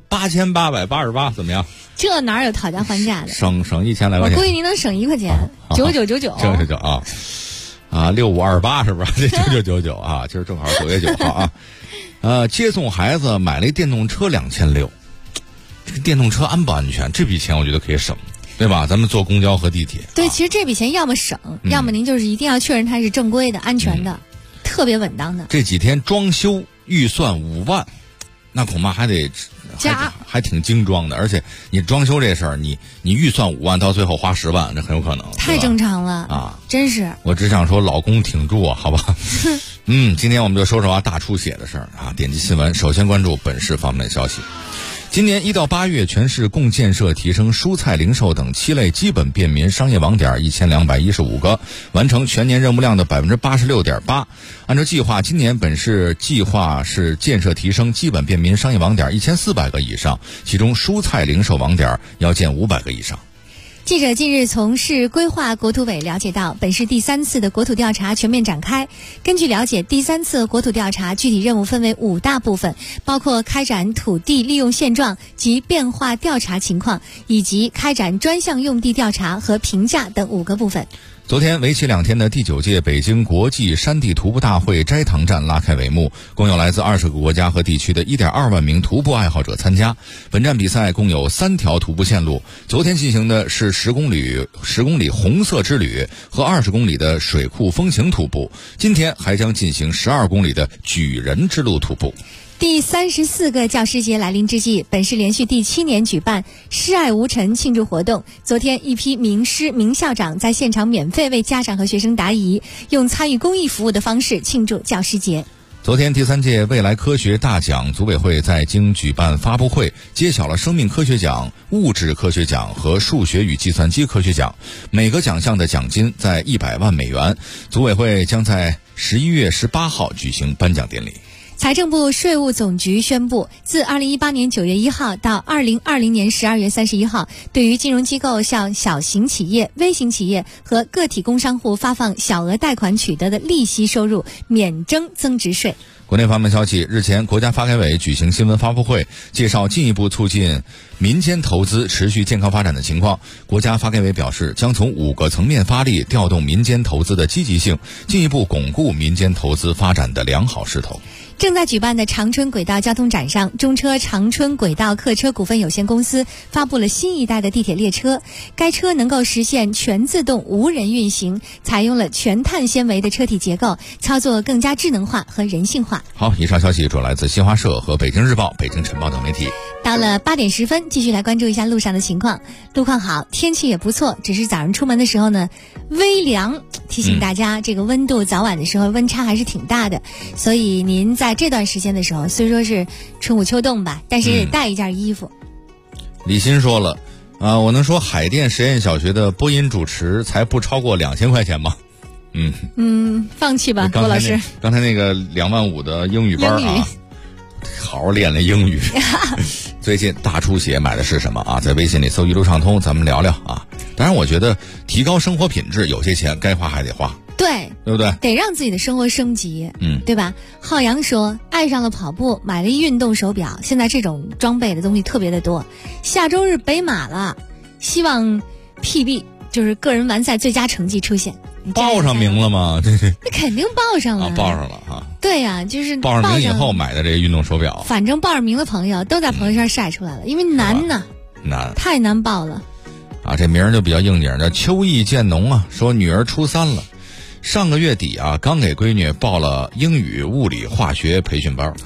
8888怎么样？ 这哪有讨价还价的？ 省1000来块钱， 我估计您能省1块钱，9999。 99啊，6528是不是？这9999啊，今儿正好9月9号啊。接送孩子买了一电动车2600，这个电动车安不安全？这笔钱我觉得可以省，对吧？咱们坐公交和地铁。 对，其实这笔钱要么省，要么您就是一定要确认它是正规的、安全的、特别稳当的。 这几天装修预算5万，那恐怕还得加，还挺精装的。而且你装修这事儿，你预算5万，到最后花10万，这很有可能。 太正常了啊！真是。 我只想说，老公挺住啊，好吧？今天我们就说说大出血的事儿啊。点击新闻，首先关注本市方面的消息。今年1到8月，全市共建设提升蔬菜零售等7类基本便民商业网点1215个，完成全年任务量的86.8%。按照计划，今年本市计划是建设提升基本便民商业网点1400个以上，其中蔬菜零售网点要建500个以上。 记者近日从市规划国土委了解到，本市第3次的国土调查全面展开。根据了解，第3次国土调查具体任务分为5大部分，包括开展土地利用现状及变化调查情况，以及开展专项用地调查和评价等5个部分。 昨天为期2天的第9届北京国际山地徒步大会斋堂站拉开帷幕，共有来自20个国家和地区的1.2万名徒步爱好者参加。本站比赛共有3条徒步线路，昨天进行的是10公里红色之旅和20公里的水库风情徒步，今天还将进行12公里的举人之路徒步。 第34个教师节来临之际，本市连续第7年举办师爱无尘庆祝活动。昨天，一批名师、名校长在现场免费为家长和学生答疑，用参与公益服务的方式庆祝教师节。 昨天第3届未来科学大奖组委会在京举办发布会，揭晓了生命科学奖、物质科学奖和数学与计算机科学奖，每个奖项的奖金在100万美元。组委会将在11月18号举行颁奖典礼。 财政部税务总局宣布，自2018年9月1号到2020年12月31号，对于金融机构向小型企业、微型企业和个体工商户发放小额贷款取得的利息收入免征增值税。 国内方面消息，日前国家发改委举行新闻发布会，介绍进一步促进民间投资持续健康发展的情况。国家发改委表示，将从5个层面发力，调动民间投资的积极性，进一步巩固民间投资发展的良好势头。 正在举办的长春轨道交通展上，中车长春轨道客车股份有限公司发布了新一代的地铁列车，该车能够实现全自动无人运行，采用了全碳纤维的车体结构，操作更加智能化和人性化。 好，以上消息主要来自新华社和北京日报、北京晨报等媒体。 到了8点10分，继续来关注一下路上的情况。路况好，天气也不错，只是早上出门的时候呢，微凉，提醒大家这个温度早晚的时候温差还是挺大的，所以您在这段时间的时候，虽说是春捂秋冻吧，但是也得带一件衣服。 李欣说了，我能说海淀实验小学的播音主持才不超过2000块钱吗？ 放弃吧，郭老师。 刚才那个2万5的英语班啊，好好练练英语。最近大出血买的是什么啊？在微信里搜一路畅通，咱们聊聊啊。当然，我觉得提高生活品质，有些钱该花还得花。 对不对？ 得让自己的生活升级，对吧？浩洋说，爱上了跑步，买了一运动手表，现在这种装备的东西特别的多。下周日北马了，希望 PB 就是个人完赛最佳成绩出现。 报上名了吗？这那肯定报上了， 报上了啊！ 对呀，就是报上名以后买的这个运动手表。 反正报上名的朋友都在朋友圈晒出来了，因为难呐， 难， 太难报了。 这名就比较应景，叫秋意渐浓啊。说女儿初3了。上个月底啊，刚给闺女报了英语、物理、化学培训班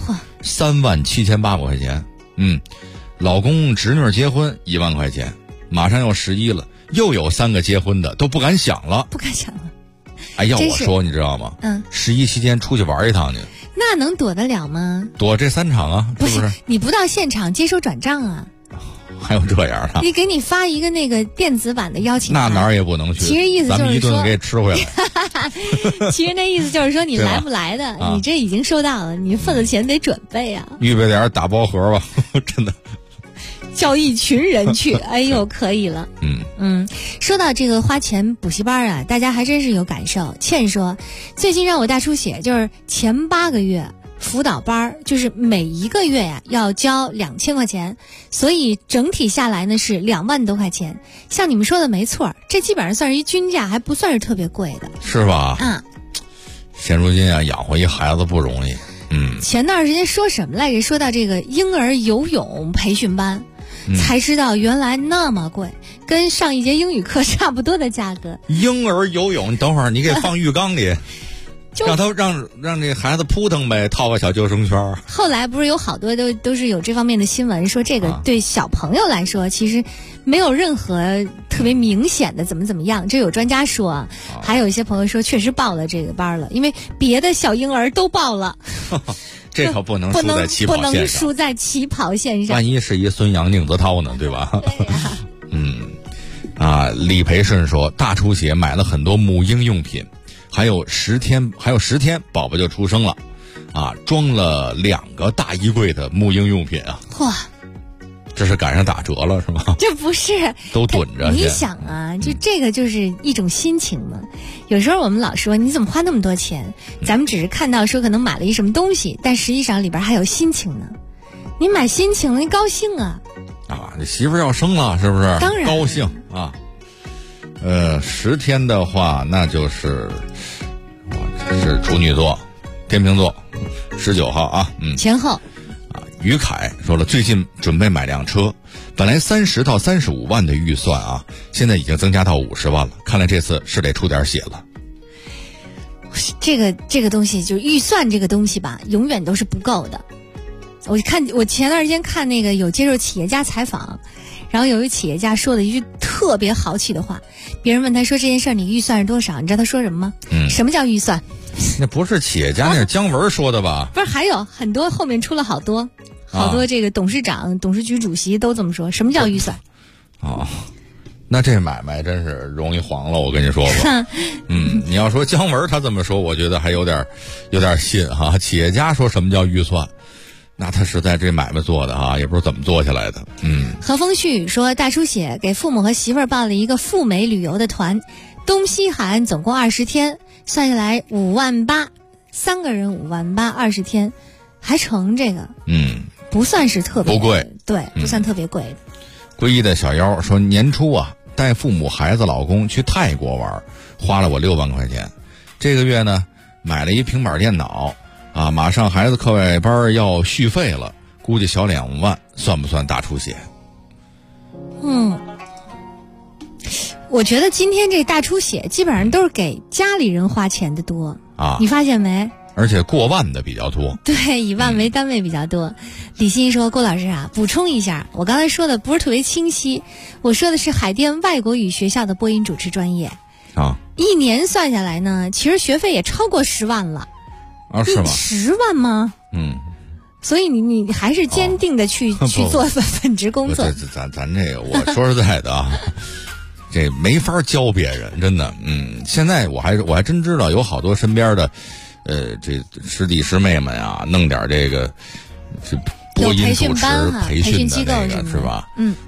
，37800块钱。老公侄女结婚1万块钱，马上要11了，又有3个结婚的，都不敢想了。要我说，你知道吗？11期间出去玩一趟去， 那能躲得了吗？ 躲这3场啊， 不是？ 你不到现场接收转账啊？ 还有这样的？ 你给你发一个那个电子版的邀请函， 那哪儿也不能去。 其实意思就是说， 咱们一顿给吃回来。 其实那意思就是说，你来不来的，你这已经收到了，你份子钱得准备啊。 预备点打包盒吧，真的。 叫一群人去，哎呦，可以了。说到这个花钱补习班啊，大家还真是有感受。倩说，最近让我大出血，就是前8个月。辅导班就是每一个月呀要交2000块钱，所以整体下来呢是2万多块钱。像你们说的没错，这基本上算是一均价，还不算是特别贵的， 是吧？现如今啊，养活一孩子不容易。 前段时间说什么来着？说到这个婴儿游泳培训班，才知道原来那么贵，跟上一节英语课差不多的价格。 婴儿游泳，你等会儿你给放浴缸里。让这孩子扑腾呗，套个小救生圈。 后来不是有好多都是有这方面的新闻，说这个对小朋友来说其实没有任何特别明显的怎么样。这有专家说，还有一些朋友说确实报了这个班了，因为别的小婴儿都报了。 这可不能输在起跑线上， 不能输在起跑线上。 万一是一孙杨宁泽涛呢，对吧？李培顺说，大出血买了很多母婴用品。还有10天，宝宝就出生了，装了2个大衣柜的母婴用品啊！ 哇， 这是赶上打折了是吗？ 这不是都囤着。 你想啊，就这个就是一种心情嘛。有时候我们老说你怎么花那么多钱，咱们只是看到说可能买了一什么东西，但实际上里边还有心情呢。你买心情了，你高兴啊！ 你媳妇要生了是不是？ 当然高兴啊。10天的话，那就是这是处女座、天秤座，19号啊， 前后于凯说了，最近准备买辆车，本来30到35万的预算啊，现在已经增加到50万了，看来这次是得出点血了。 这个东西就是预算这个东西吧，永远都是不够的。我前段时间看那个有接受企业家采访，然后有一个企业家说了一句特别豪气的话，别人问他说这件事儿你预算是多少，你知道他说什么吗？什么叫预算？ 那不是企业家，那是姜文说的吧？ 不是，还有很多后面出了好多这个董事长、董事局主席都这么说。什么叫预算？ 哦，那这买卖真是容易黄了，我跟你说吧。你要说姜文他这么说，我觉得还有点信哈。企业家说什么叫预算？那他实在这买卖做的啊，也不知道怎么做下来的。 何风旭说，大出血给父母和媳妇儿报了一个赴美旅游的团，东西海岸总共20天，算下来58000，3个人58000，20天还成这个。不算是特别不贵， 对，不算特别贵的。 皈依的小妖说，年初啊，带父母、孩子、老公去泰国玩，花了我6万块钱。这个月呢，买了一平板电脑。马上孩子课外班要续费了，估计小2万，算不算大出血？ 我觉得今天这大出血基本上都是给家里人花钱的多啊，你发现没？ 而且过万的比较多。 对，以万为单位比较多。李欣说，郭老师啊，补充一下，我刚才说的不是特别清晰，我说的是海淀外国语学校的播音主持专业，1年算下来呢，其实学费也超过10万了。 是吗 ？10万吗？所以你还是坚定的去做本职工作。 咱这个，我说实在的啊，这没法教别人，真的。现在我还真知道有好多身边的，这师弟师妹们啊，弄点这个是播音主持培训的那个是吧？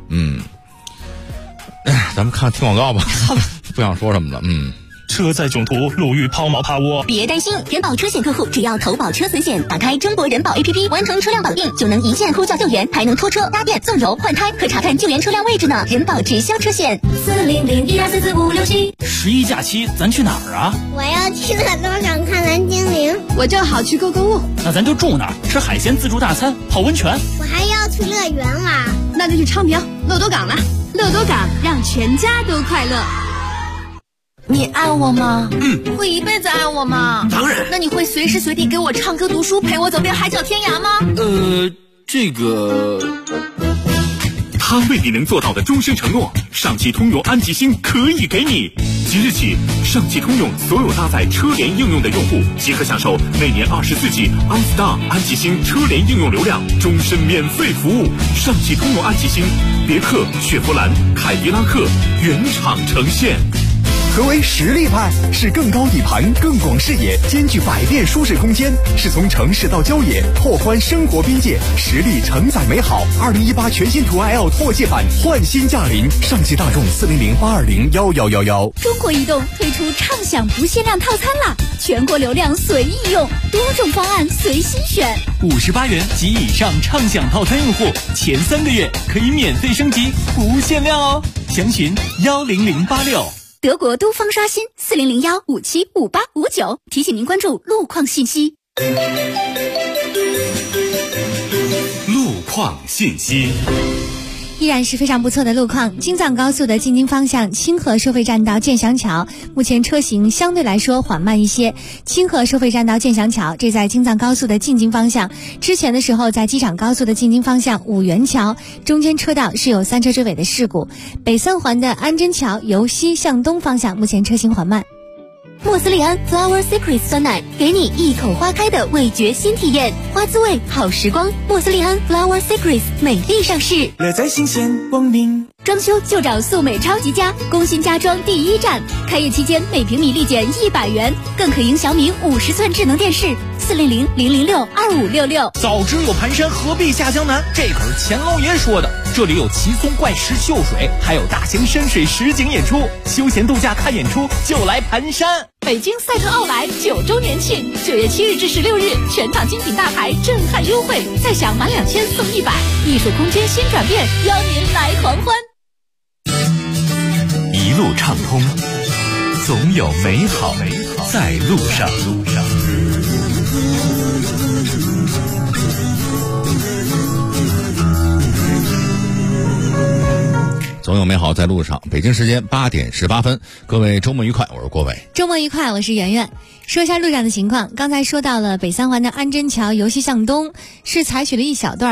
咱们听广告吧，不想说什么了。 车载囧途，路遇抛锚趴窝。 别担心，人保车险客户只要投保车损险，打开中国人保 APP， 完成车辆绑定，就能一键呼叫救援，还能拖车、搭电、送油、换胎，可查看救援车辆位置呢。人保直销车险，40012444567。 11假期咱去哪儿啊？ 我要去乐多港看蓝精灵。 我正好去购物。 那咱就住那儿，吃海鲜自助大餐，泡温泉。 我还要去乐园玩。 那就去昌平乐多港了。乐多港让全家都快乐。 你爱我吗？会一辈子爱我吗？ 当然。 那你会随时随地给我唱歌读书，陪我走遍海角天涯吗？ 这个。 他为你能做到的终身承诺，上汽通用安吉星可以给你。即日起，上汽通用所有搭载车联应用的用户即可享受每年24G OnStar 安吉星车联应用流量，终身免费服务。上汽通用安吉星，别克、雪佛兰、凯迪拉克原厂呈现。 何为实力派？是更高底盘、更广视野，兼具百变舒适空间，是从城市到郊野，拓宽生活边界，实力承载美好。2018全新途爱 L 拓界版焕新驾临，上汽大众40082011111。 中国移动推出畅享不限量套餐啦，全国流量随意用，多种方案随心选。 58元及以上畅享套餐用户，前3个月可以免费升级，不限量哦。详询10086。 德国东方刷新4001575859，提醒您关注路况信息。 路况信息。 依然是非常不错的路况。京藏高速的进京方向清河收费站到建祥桥，目前车行相对来说缓慢一些。清河收费站到建祥桥，这在京藏高速的进京方向。之前的时候，在机场高速的进京方向五原桥中间车道是有3车追尾的事故。北三环的安贞桥由西向东方向，目前车行缓慢。 莫斯利安 Flower Secret 酸奶，给你一口花开的味觉新体验，花滋味好时光。莫斯利安 Flower Secret 美丽上市， 乐在新鲜光明。 装修就找素美超级家，工薪家装第一站。开业期间每平米立减100元，更可赢小米50寸智能电视。400-006-2566。 早知有盘山，何必下江南？这可是乾隆爷说的。这里有奇松怪石秀水，还有大型深水实景演出。休闲度假看演出就来盘山。 北京赛特奥莱9周年庆，9月7日至16日，全场精品大牌震撼优惠，再享满2000送100，艺术空间新转变，邀您来狂欢。 一路畅通，总有美好在路上。 总有美好在路上。北京时间8点18分，各位周末愉快，我是郭伟。 周末愉快，我是圆圆。说一下路上的情况，刚才说到了北三环的安贞桥由西向东是采取了一小段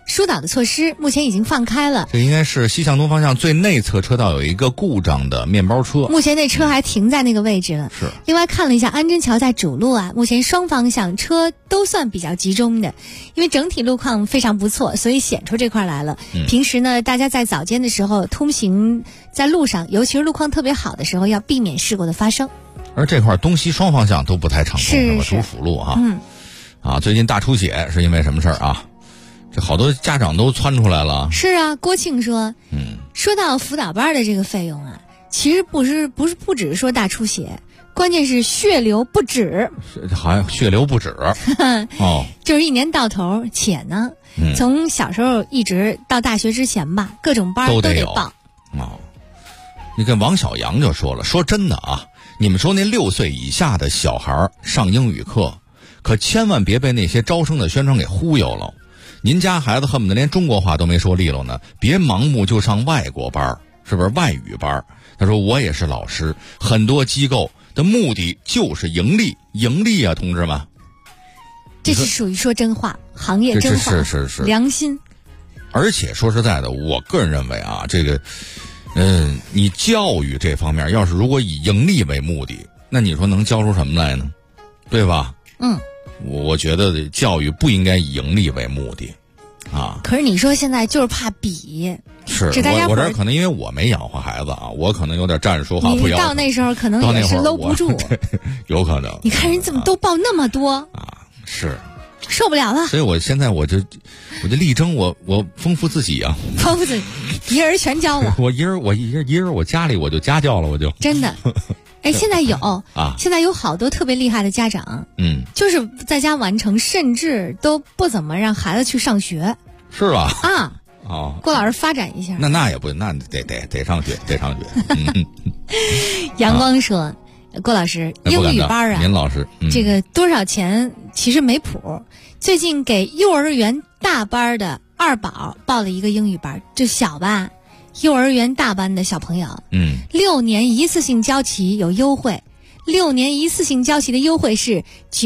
疏导的措施目前已经放开了。 这应该是西向东方向最内侧车道有一个故障的面包车， 目前那车还停在那个位置了。 是。 另外看了一下安贞桥在主路啊，目前双方向车都算比较集中的，因为整体路况非常不错，所以显出这块来了。平时呢，大家在早间的时候通行在路上，尤其是路况特别好的时候，要避免事故的发生。 而这块东西双方向都不太畅通， 是主辅路啊。最近大出血是因为什么事儿啊？这好多家长都窜出来了。 是啊，郭庆说，说到辅导班的这个费用啊，其实不只是说大出血，关键是血流不止。 好像血流不止哦， 就是一年到头，且呢，从小时候一直到大学之前吧，各种班都得报。 你跟王小阳就说了，说真的啊，你们说那6岁以下的小孩上英语课，可千万别被那些招生的宣传给忽悠了。您家孩子恨不得连中国话都没说利落呢，别盲目就上外国班，是不是外语班？他说我也是老师，很多机构的目的就是盈利啊，同志们。 这是属于说真话，行业真话， 是良心。 而且说实在的，我个人认为啊，这个你教育这方面要是如果以盈利为目的，那你说能教出什么来呢？对吧？我觉得教育不应该以盈利为目的啊。 可是你说现在就是怕比， 是我这可能因为我没养活孩子啊，我可能有点站着说话不腰。 你到那时候可能也是搂不住， 有可能。 你看人怎么都报那么多啊？是受不了了。 所以我现在我就力争我丰富自己啊， 丰富自己，一人全教我。 我一人我家里我就家教了，我就真的。 现在现在有好多特别厉害的家长，就是在家完成，甚至都不怎么让孩子去上学， 是吧？ 郭老师发展一下， 那也不，那得上学，得上学。 阳光说，郭老师，英语班啊， 您老师， 这个多少钱其实没谱。最近给幼儿园大班的2宝报了一个英语班，就小吧。幼儿园大班的小朋友，6年一次性交齐有优惠，6年一次性交齐的优惠是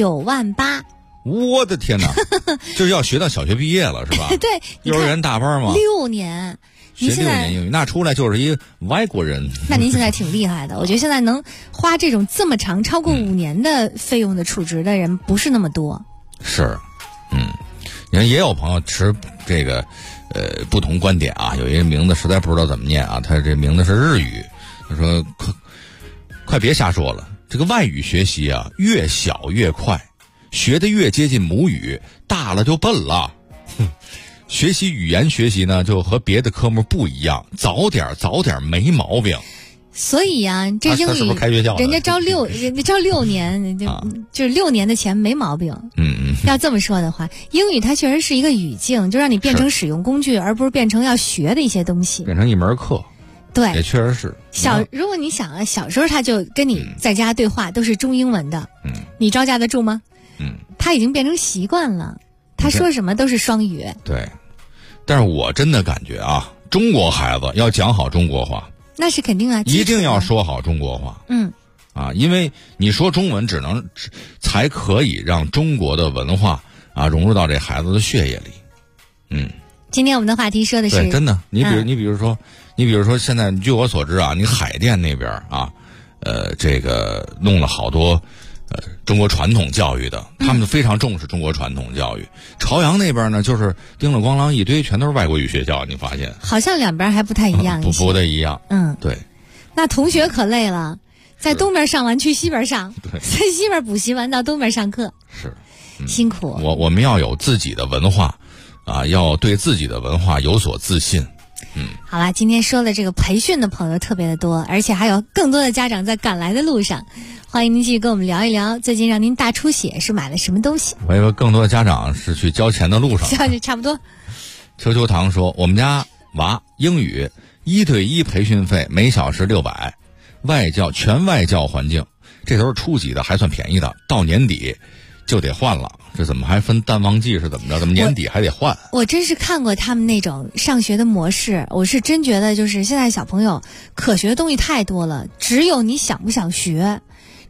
98000。 我的天哪，就是要学到小学毕业了是吧？ 对， 幼儿园大班吗 ？6年， 学6年英语，那出来就是一外国人。 那您现在挺厉害的，我觉得现在能花这种这么长超过5年的费用的储值的人不是那么多。 是，你看也有朋友持这个。不同观点啊，有一个名字实在不知道怎么念啊，他这名字是日语。他说快别瞎说了，这个外语学习啊，越小越快，学得越接近母语，大了就笨了。学习语言学习呢，就和别的科目不一样，早点没毛病。 所以啊，这英语是不是开学校人家招6年，就是6年的钱没毛病。要这么说的话，英语它确实是一个语境，就让你变成使用工具，而不是变成要学的一些东西， 变成一门课。 对， 也确实是。 如果你想啊，小时候他就跟你在家对话都是中英文的，你招架得住吗？他已经变成习惯了，他说什么都是双语。 对，但是我真的感觉啊，中国孩子要讲好中国话。 那是肯定啊， 一定要说好中国话。因为你说中文才可以让中国的文化融入到这孩子的血液里。 今天我们的话题说的是， 对，真的，你比如说现在据我所知啊，你海淀那边啊，这个弄了好多中国传统教育的，他们非常重视中国传统教育。朝阳那边呢，就是叮了咣啷一堆，全都是外国语学校。你发现好像两边还不太一样， 不太一样。对。 那同学可累了，在东边上完去西边上，在西边补习完到东边上课， 是辛苦。 我们要有自己的文化要对自己的文化有所自信。 好了，今天说的这个培训的朋友特别的多，而且还有更多的家长在赶来的路上。欢迎您继续跟我们聊一聊，最近让您大出血是买了什么东西？ 我以为更多的家长是去交钱的路上。 差不多。 秋秋堂说，我们家娃英语1对1培训费每小时600，全外教环境，这都是初级的，还算便宜的，到年底就得换了。这怎么还分淡旺季是怎么着？怎么年底还得换？ 我真是看过他们那种上学的模式，我是真觉得就是现在小朋友可学的东西太多了，只有你想不想学。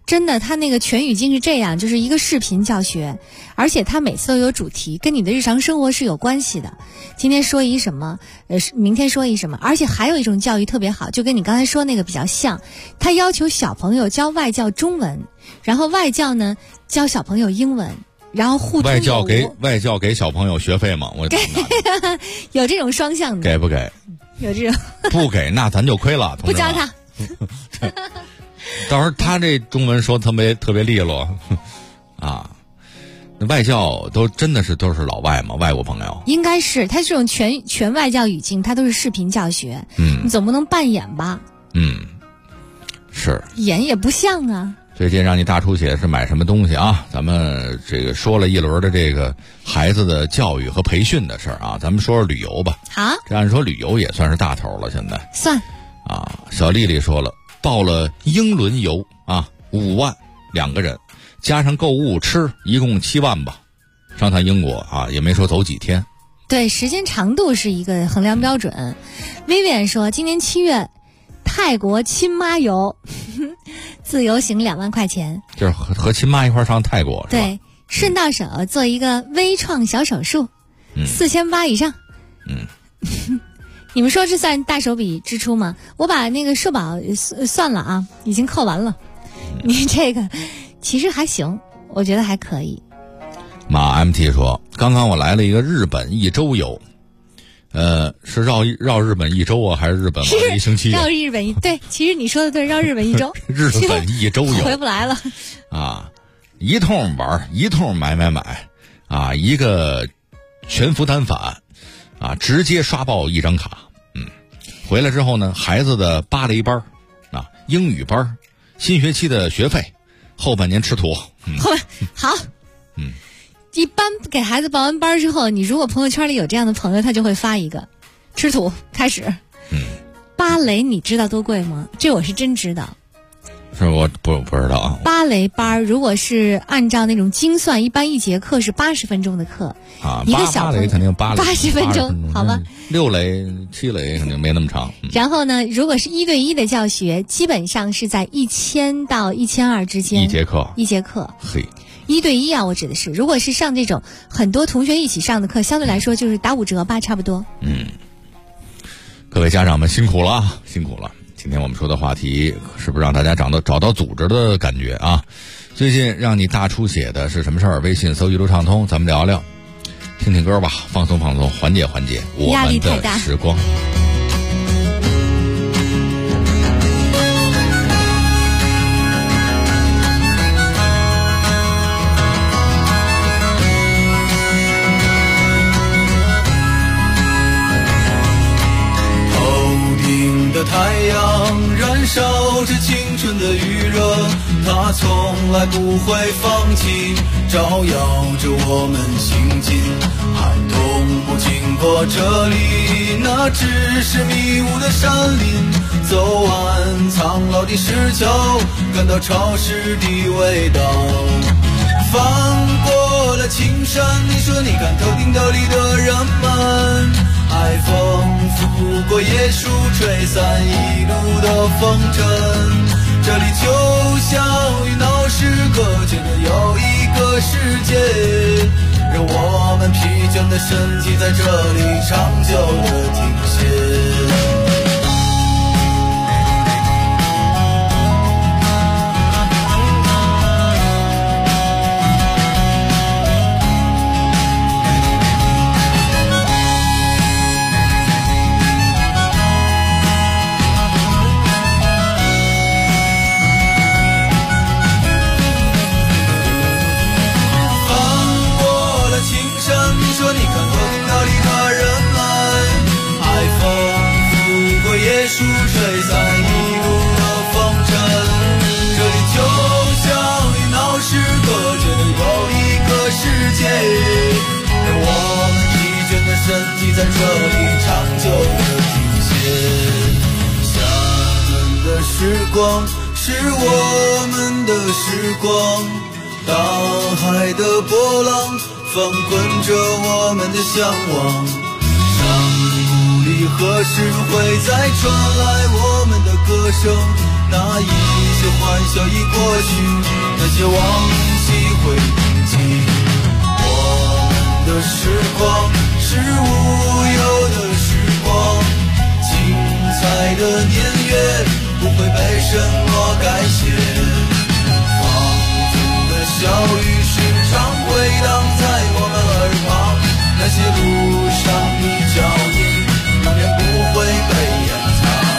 真的，它那个全语境是这样，就是一个视频教学，而且它每次都有主题，跟你的日常生活是有关系的。今天说一什么，明天说一什么，而且还有一种教育特别好，就跟你刚才说那个比较像，它要求小朋友教外教中文，然后外教呢教小朋友英文。然后互通有无。 外教给小朋友学费吗？我有这种双向的， 给不给？ 有这种不给，那咱就亏了。 不教他。 到时候他这中文说特别利落啊。外教都真的都是老外吗？外国朋友？ 应该是，他这种全外教语境，他都是视频教学。你总不能扮演吧？ 是。 演也不像啊。 最近让你大出血是买什么东西啊？咱们这个说了一轮的这个孩子的教育和培训的事儿啊，咱们说说旅游吧。 好， 这按说旅游也算是大头了，现在算啊。小丽丽说了，报了英伦游啊，5万2个人，加上购物吃，一共7万吧。上趟英国啊，也没说走几天。 对，时间长度是一个衡量标准。Vivian 说，今年7月泰国亲妈游。自由行2万块钱， 就是和亲妈一块上泰国， 对，顺到手做一个微创小手术，4800以上。你们说这算大手笔支出吗？我把那个社保算了啊，已经扣完了。你这个其实还行，我觉得还可以。 马 MT 说，刚刚我来了一个日本1周游。是绕日本1周啊，还是日本玩1星期？ 绕日本对，其实你说的对，绕日本1周。 日本1周游回不来了啊！一通玩，一通买啊，一个全服单返啊，直接刷爆1张卡。回来之后呢，孩子的芭蕾班啊，英语班，新学期的学费，后半年吃土。 好。一般给孩子报完班之后，你如果朋友圈里有这样的朋友，他就会发一个吃土开始。芭蕾你知道多贵吗？这我是真知道。 是我不知道啊。 芭蕾班如果是按照那种精算，一般1节课是80分钟的课啊， 一个小芭蕾肯定 80分钟，好吧 ？6蕾7蕾肯定没那么长。 然后呢，如果是1对1的教学，基本上是在1000到1200之间。一节课。 嘿。 1对1啊，我指的是，如果是上这种很多同学一起上的课，相对来说就是打5折吧，差不多。 各位家长们辛苦了，辛苦了。今天我们说的话题是不是让大家找到组织的感觉啊？最近让你大出血的是什么事儿？微信搜一路畅通，咱们聊聊，听听歌吧，放松放松，缓解缓解我们的时光。 太阳燃烧着青春的余热，它从来不会放弃，照耀着我们行进。寒冬不经过这里，那只是迷雾的山林。走完苍老的石桥，感到潮湿的味道。翻过了青山，你说你看头顶斗笠的人们，海风拂过椰树，吹散一路的风尘。这里就像与闹市隔绝的又一个世界，让我们疲倦的身体在这里长久的停歇。树吹散一路的风尘，这里就像与闹市隔绝的又一个世界，让我们疲倦的身体在这里长久的停歇。厦门的时光是我们的时光，大海的波浪翻滚着我们的向往。何时会再传来我们的歌声？ 那一些欢笑已过去，那些往昔会铭记。我们的时光是无忧的时光，精彩的年月不会被什么改写。放纵的笑语时常回荡在我们耳旁，那些路上的脚印永远不会被掩藏。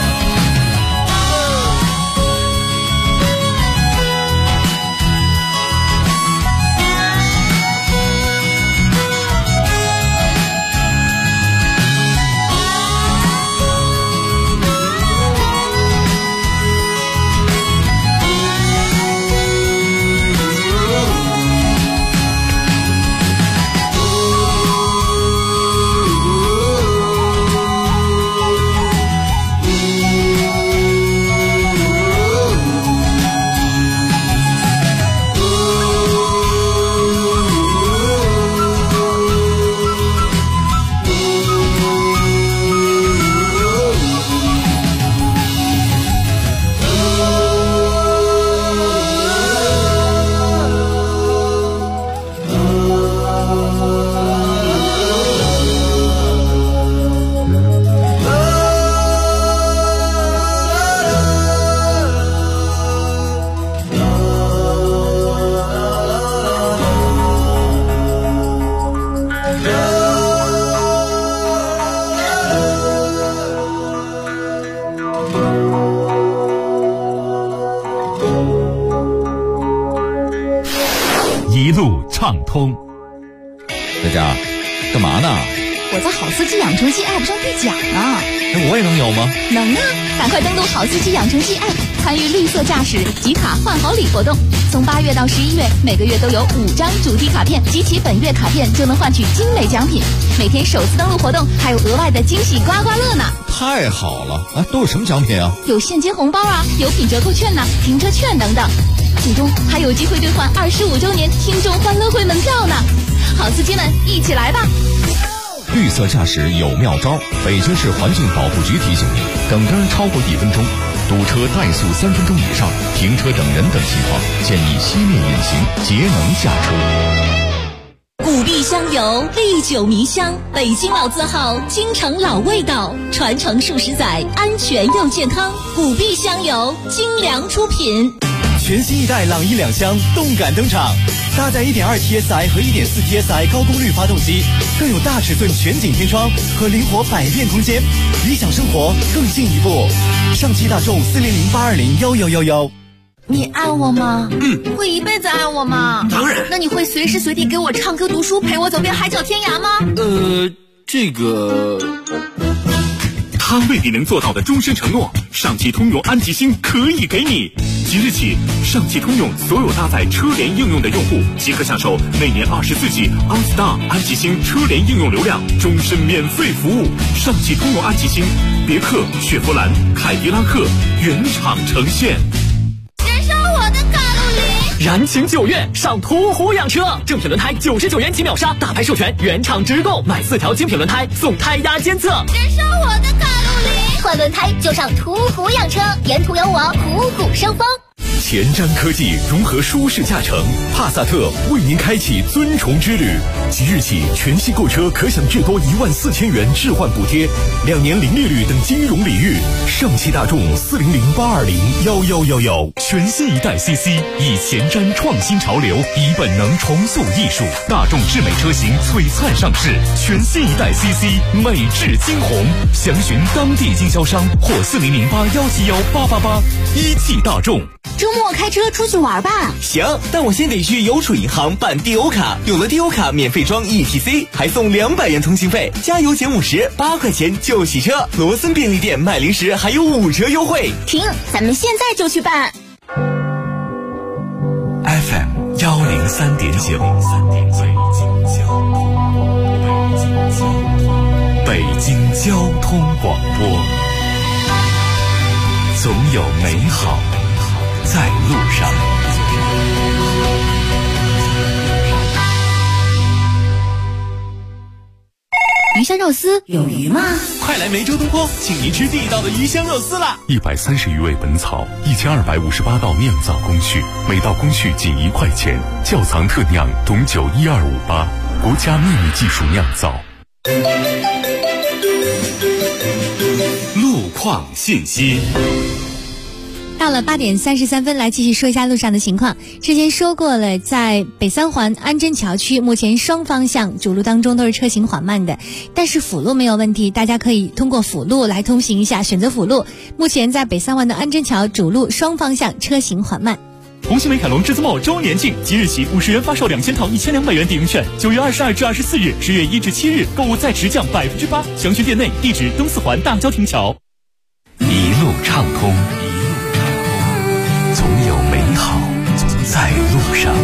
畅通。 大家干嘛呢？ 我在好司机养成系 App 上兑奖呢。 我也能有吗？ 能啊！赶快登录好司机养成系 App， 参与绿色驾驶集卡换好礼活动。从8月到11月，每个月都有5张主题卡片，集齐本月卡片就能换取精美奖品。每天首次登录活动还有额外的惊喜刮刮乐呢！ 太好了！啊，都有什么奖品啊？有现金红包啊，有品折扣券呢，停车券等等。最终还有机会兑换25周年听众欢乐会门票呢！好司机们，一起来吧！ 绿色驾驶有妙招，北京市环境保护局提醒您：等灯超过1分钟，堵车怠速3分钟以上，停车等人等情况，建议熄灭引擎，节能驾车。 古碧香油，历久弥香，北京老字号，京城老味道，传承数十载，安全又健康。古碧香油，精良出品。 全新一代朗逸两厢动感登场，搭载 1.2 TSI 和 1.4 TSI 高功率发动机，更有大尺寸全景天窗和灵活百变空间，理想生活更进一步。上汽大众400-820-1111。 你爱我吗？会一辈子爱我吗？ 当然。 那你会随时随地给我唱歌读书，陪我走遍海角天涯吗？ 这个。 他未必能做到的终身承诺，上汽通用安吉星可以给你。即日起，上汽通用所有搭载车联应用的用户即可享受每年24G OnStar 安吉星车联应用流量，终身免费服务。上汽通用安吉星，别克、雪佛兰、凯迪拉克原厂呈现。 燃烧我的卡路里！ 燃情9月上途虎养车，正品轮胎99元起秒杀，大牌授权原厂直购，买4条精品轮胎送胎压监测。 燃烧我的卡路里！ 换轮胎就上途虎养车，沿途有我虎虎生风。 前瞻科技融合舒适驾乘，帕萨特为您开启尊崇之旅。即日起，全系购车可享至多14000元置换补贴，2年零利率等金融礼遇。上汽大众400-820-1111。全新一代 CC 以前瞻创新潮流，以本能重塑艺术。大众智美车型璀璨上市，全新一代 CC 美质惊鸿。详询当地经销商或400-8171888。一汽大众。 周末开车出去玩吧？ 行，但我先得去邮储银行办 DO 卡，有了 DO 卡免费装 ETC， 还送200元通信费，加油减50，8块钱就洗车。罗森便利店卖零食还有5折优惠。 停，咱们现在就去办。 FM 103.9，北京交通广播，总有美好在路上。 鱼香肉丝有鱼吗？ 快来梅州东坡，请您吃地道的鱼香肉丝啦 ！130余味本草，1258道酿造工序，每道工序仅1块钱，窖藏特酿，董酒12588，国家秘密技术酿造。 路况信息。 到了8点33分，来继续说一下路上的情况。之前说过了，在北三环安贞桥区，目前双方向主路当中都是车行缓慢的，但是辅路没有问题，大家可以通过辅路来通行一下，选择辅路。目前在北三环的安贞桥主路双方向车行缓慢。 红星美凯龙至尊茂周年庆，即日起50元发售2000套1200元抵用券，9月22至24日，10月1至7日购物再直降8%，详询店内，地址东四环大郊亭桥。 一路畅通，总有美好在路上，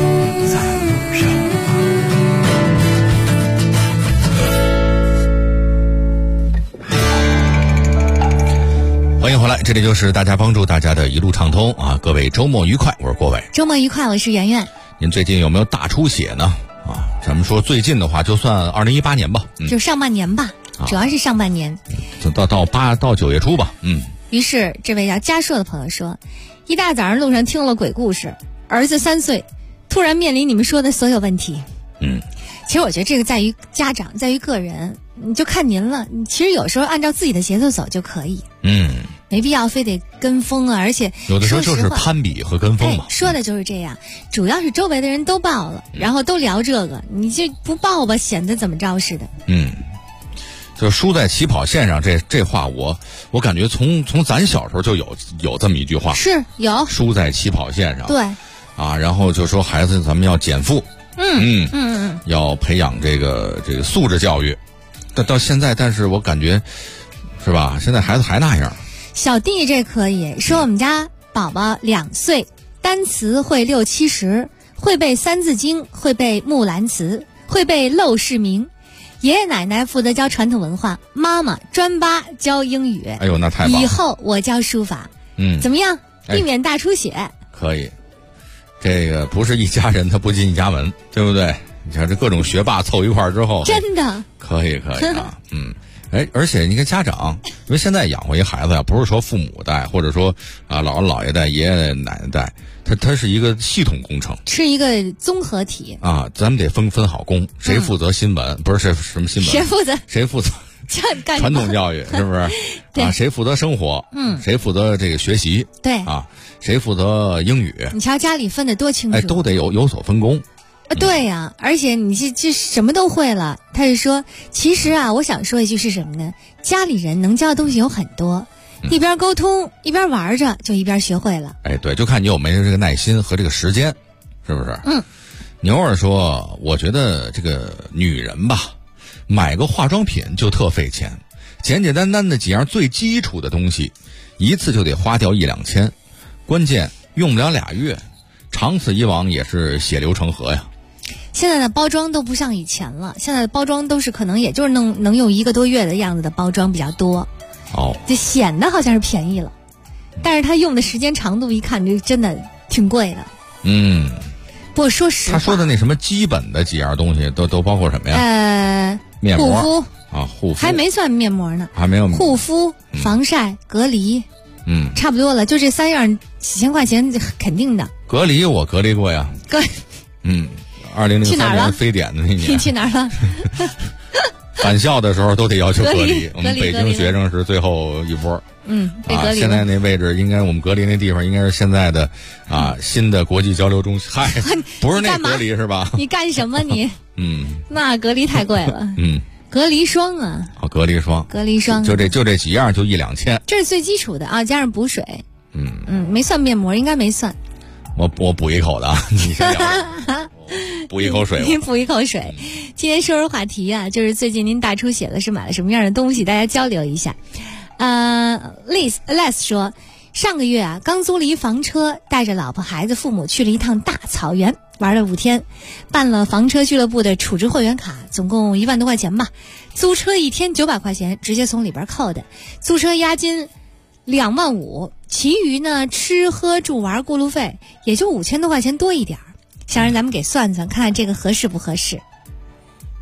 欢迎回来，这里就是大家帮助大家的一路畅通啊！各位周末愉快，我是郭伟。 周末愉快，我是圆圆。 您最近有没有大出血呢？啊，咱们说最近的话，就算2018年吧， 就上半年吧，主要是上半年， 就到9月初吧， 于是这位叫嘉硕的朋友说，一大早上路上听了鬼故事，儿子3岁，突然面临你们说的所有问题。其实我觉得这个在于家长，在于个人，你就看您了。其实有时候按照自己的节奏走就可以，没必要非得跟风啊。而且有的时候就是攀比和跟风嘛。 说的就是这样，主要是周围的人都报了，然后都聊这个，你就不报吧，显得怎么着似的。 就输在起跑线上，这话我感觉从咱小时候就有这么一句话， 是有输在起跑线上。 对啊，然后就说孩子咱们要减负。要培养这个素质教育，到现在，但是我感觉，是吧？现在孩子还那样。 小弟这可以说，我们家宝宝2岁，单词会6、70，会背3字经，会背木兰辞，会背陋室铭。爷爷奶奶负责教传统文化，妈妈专8教英语。 哎呦，那太棒了！ 以后我教书法，怎么样？避免大出血。 可以。这个不是一家人，他不进一家门，对不对？你看这各种学霸凑一块儿之后， 真的可以啊，而且你看家长，因为现在养活一孩子呀，不是说父母带，或者说啊姥爷带、爷爷奶奶带，它是一个系统工程， 是一个综合体啊。咱们得分好工，谁负责新闻？不是什么新闻？谁负责传统教育？是不是？啊，谁负责生活？谁负责这个学习？ 对啊。谁负责英语？ 你瞧家里分得多清楚， 都得有所分工。 对呀，而且你这什么都会了。他是说，其实啊，我想说一句是什么呢？家里人能教的东西有很多，一边沟通一边玩着，就一边学会了。 对，就看你有没有这个耐心和这个时间，是不是？牛儿说，我觉得这个女人吧，买个化妆品就特费钱，简简单单的几样最基础的东西，一次就得花掉1、2千。关键用不了2月，长此以往也是血流成河呀。 现在的包装都不像以前了，现在的包装都是可能也就是能用1个多月的样子的包装比较多。就显得好像是便宜了，但是他用的时间长度一看就真的挺贵的。不过说实话， 他说的那什么基本的几样东西都包括什么呀？面膜、 护肤啊，护肤还没算面膜呢， 还没有护肤、防晒、隔离。差不多了，就这3样几千块钱肯定的。 隔离我隔离过呀。2003年非典的那年。 你去哪儿了？ 返校的时候都得要求隔离。我们北京学生是最后一波。 被隔离。 现在那位置应该我们隔离那地方应该是现在的新的国际交流中心。嗨，不是那隔离是吧？ 你干什么你？那隔离太贵了。隔离霜啊！ 隔离霜，就这几样，就1、2千。 这是最基础的啊，加上补水。没算面膜，应该没算。 我补一口的，你先讲。补一口水。 您补一口水。今天说说话题啊，就是最近您大出血了，是买了什么样的东西？大家交流一下。Les 说，上个月啊，刚租了一房车，带着老婆、孩子、父母去了一趟大草原。玩了5天，办了房车俱乐部的储值会员卡，总共1万多块钱吧。租车1天900块钱，直接从里边扣的。租车押金2万5，其余呢吃喝住玩过路费也就5000多块钱多一点。想让咱们给算算，看看这个合适不合适。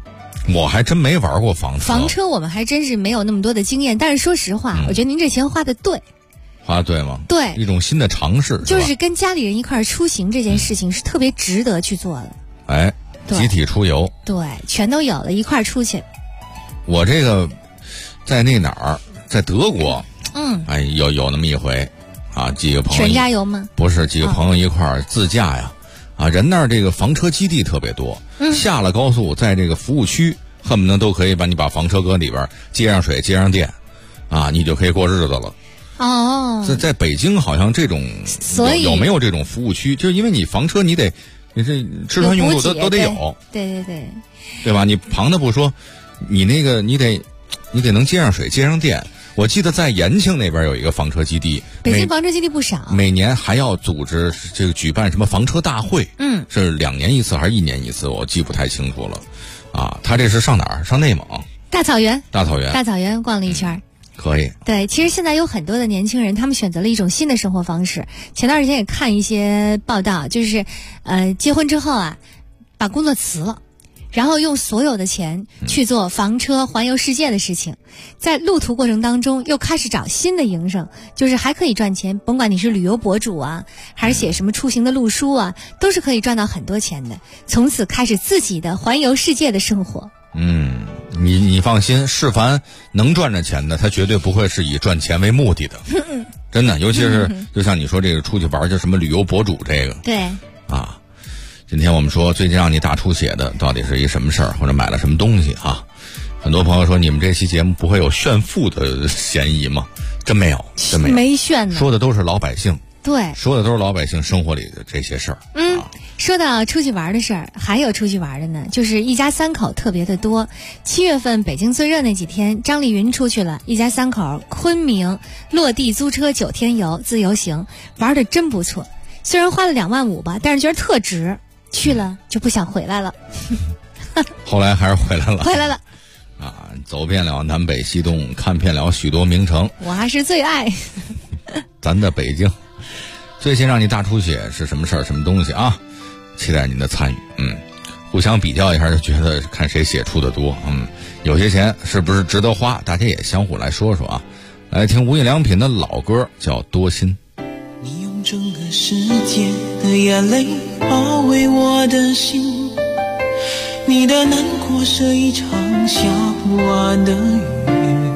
我还真没玩过房车。 房车我们还真是没有那么多的经验，但是说实话，我觉得您这钱花的对。 花对吗？ 对， 一种新的尝试， 就是跟家里人一块儿出行这件事情是特别值得去做的。 哎，集体出游， 对，全都有了，一块儿出去。 我这个在那哪儿，在德国，哎，有那么一回，啊，几个朋友全家游吗？ 不是，几个朋友一块儿自驾呀，啊，人那儿这个房车基地特别多，下了高速，在这个服务区，恨不得都可以把房车搁里边，接上水，接上电，啊，你就可以过日子了。 哦， 在北京好像这种有没有这种服务区？就是因为你房车你这吃穿用度都得有， 对， 对吧？你旁的不说，你那个你得能接上水接上电。我记得在延庆那边有一个房车基地， 北京房车基地不少， 每年还要组织这个举办什么房车大会，是2年一次还是1年一次，我记不太清楚了。啊，他这是上哪儿？上内蒙大草原逛了一圈。 可以。 对，其实现在有很多的年轻人，他们选择了一种新的生活方式。前段时间也看一些报道，就是结婚之后啊，把工作辞了，然后用所有的钱去做房车环游世界的事情，在路途过程当中又开始找新的营生，就是还可以赚钱，甭管你是旅游博主啊，还是写什么出行的路书啊，都是可以赚到很多钱的。从此开始自己的环游世界的生活。 你放心，是凡能赚着钱的，他绝对不会是以赚钱为目的的，真的。尤其是就像你说这个出去玩叫什么旅游博主这个， 对啊。今天我们说最近让你大出血的到底是一什么事儿，或者买了什么东西啊？很多朋友说你们这期节目不会有炫富的嫌疑吗？真没有， 没炫呢， 说的都是老百姓。 对， 说的都是老百姓生活里的这些事儿。 说到出去玩的事儿，还有出去玩的呢，就是一家3口特别的多。7月份北京最热那几天，张丽云出去了，一家3口昆明落地租车9天游自由行，玩的真不错。虽然花了2万5吧，但是觉得特值，去了就不想回来了。 后来还是回来了。 回来了。 啊，走遍了南北西东，看遍了许多名城。 我还是最爱咱的北京。最先让你大出血是什么事儿？什么东西啊？期待您的参与。互相比较一下，就觉得看谁写出的多。有些钱是不是值得花？大家也相互来说说啊。来听无印良品的老歌，叫《多心》。 你用整个世界的眼泪包围我的心，你的难过是一场下不完的雨。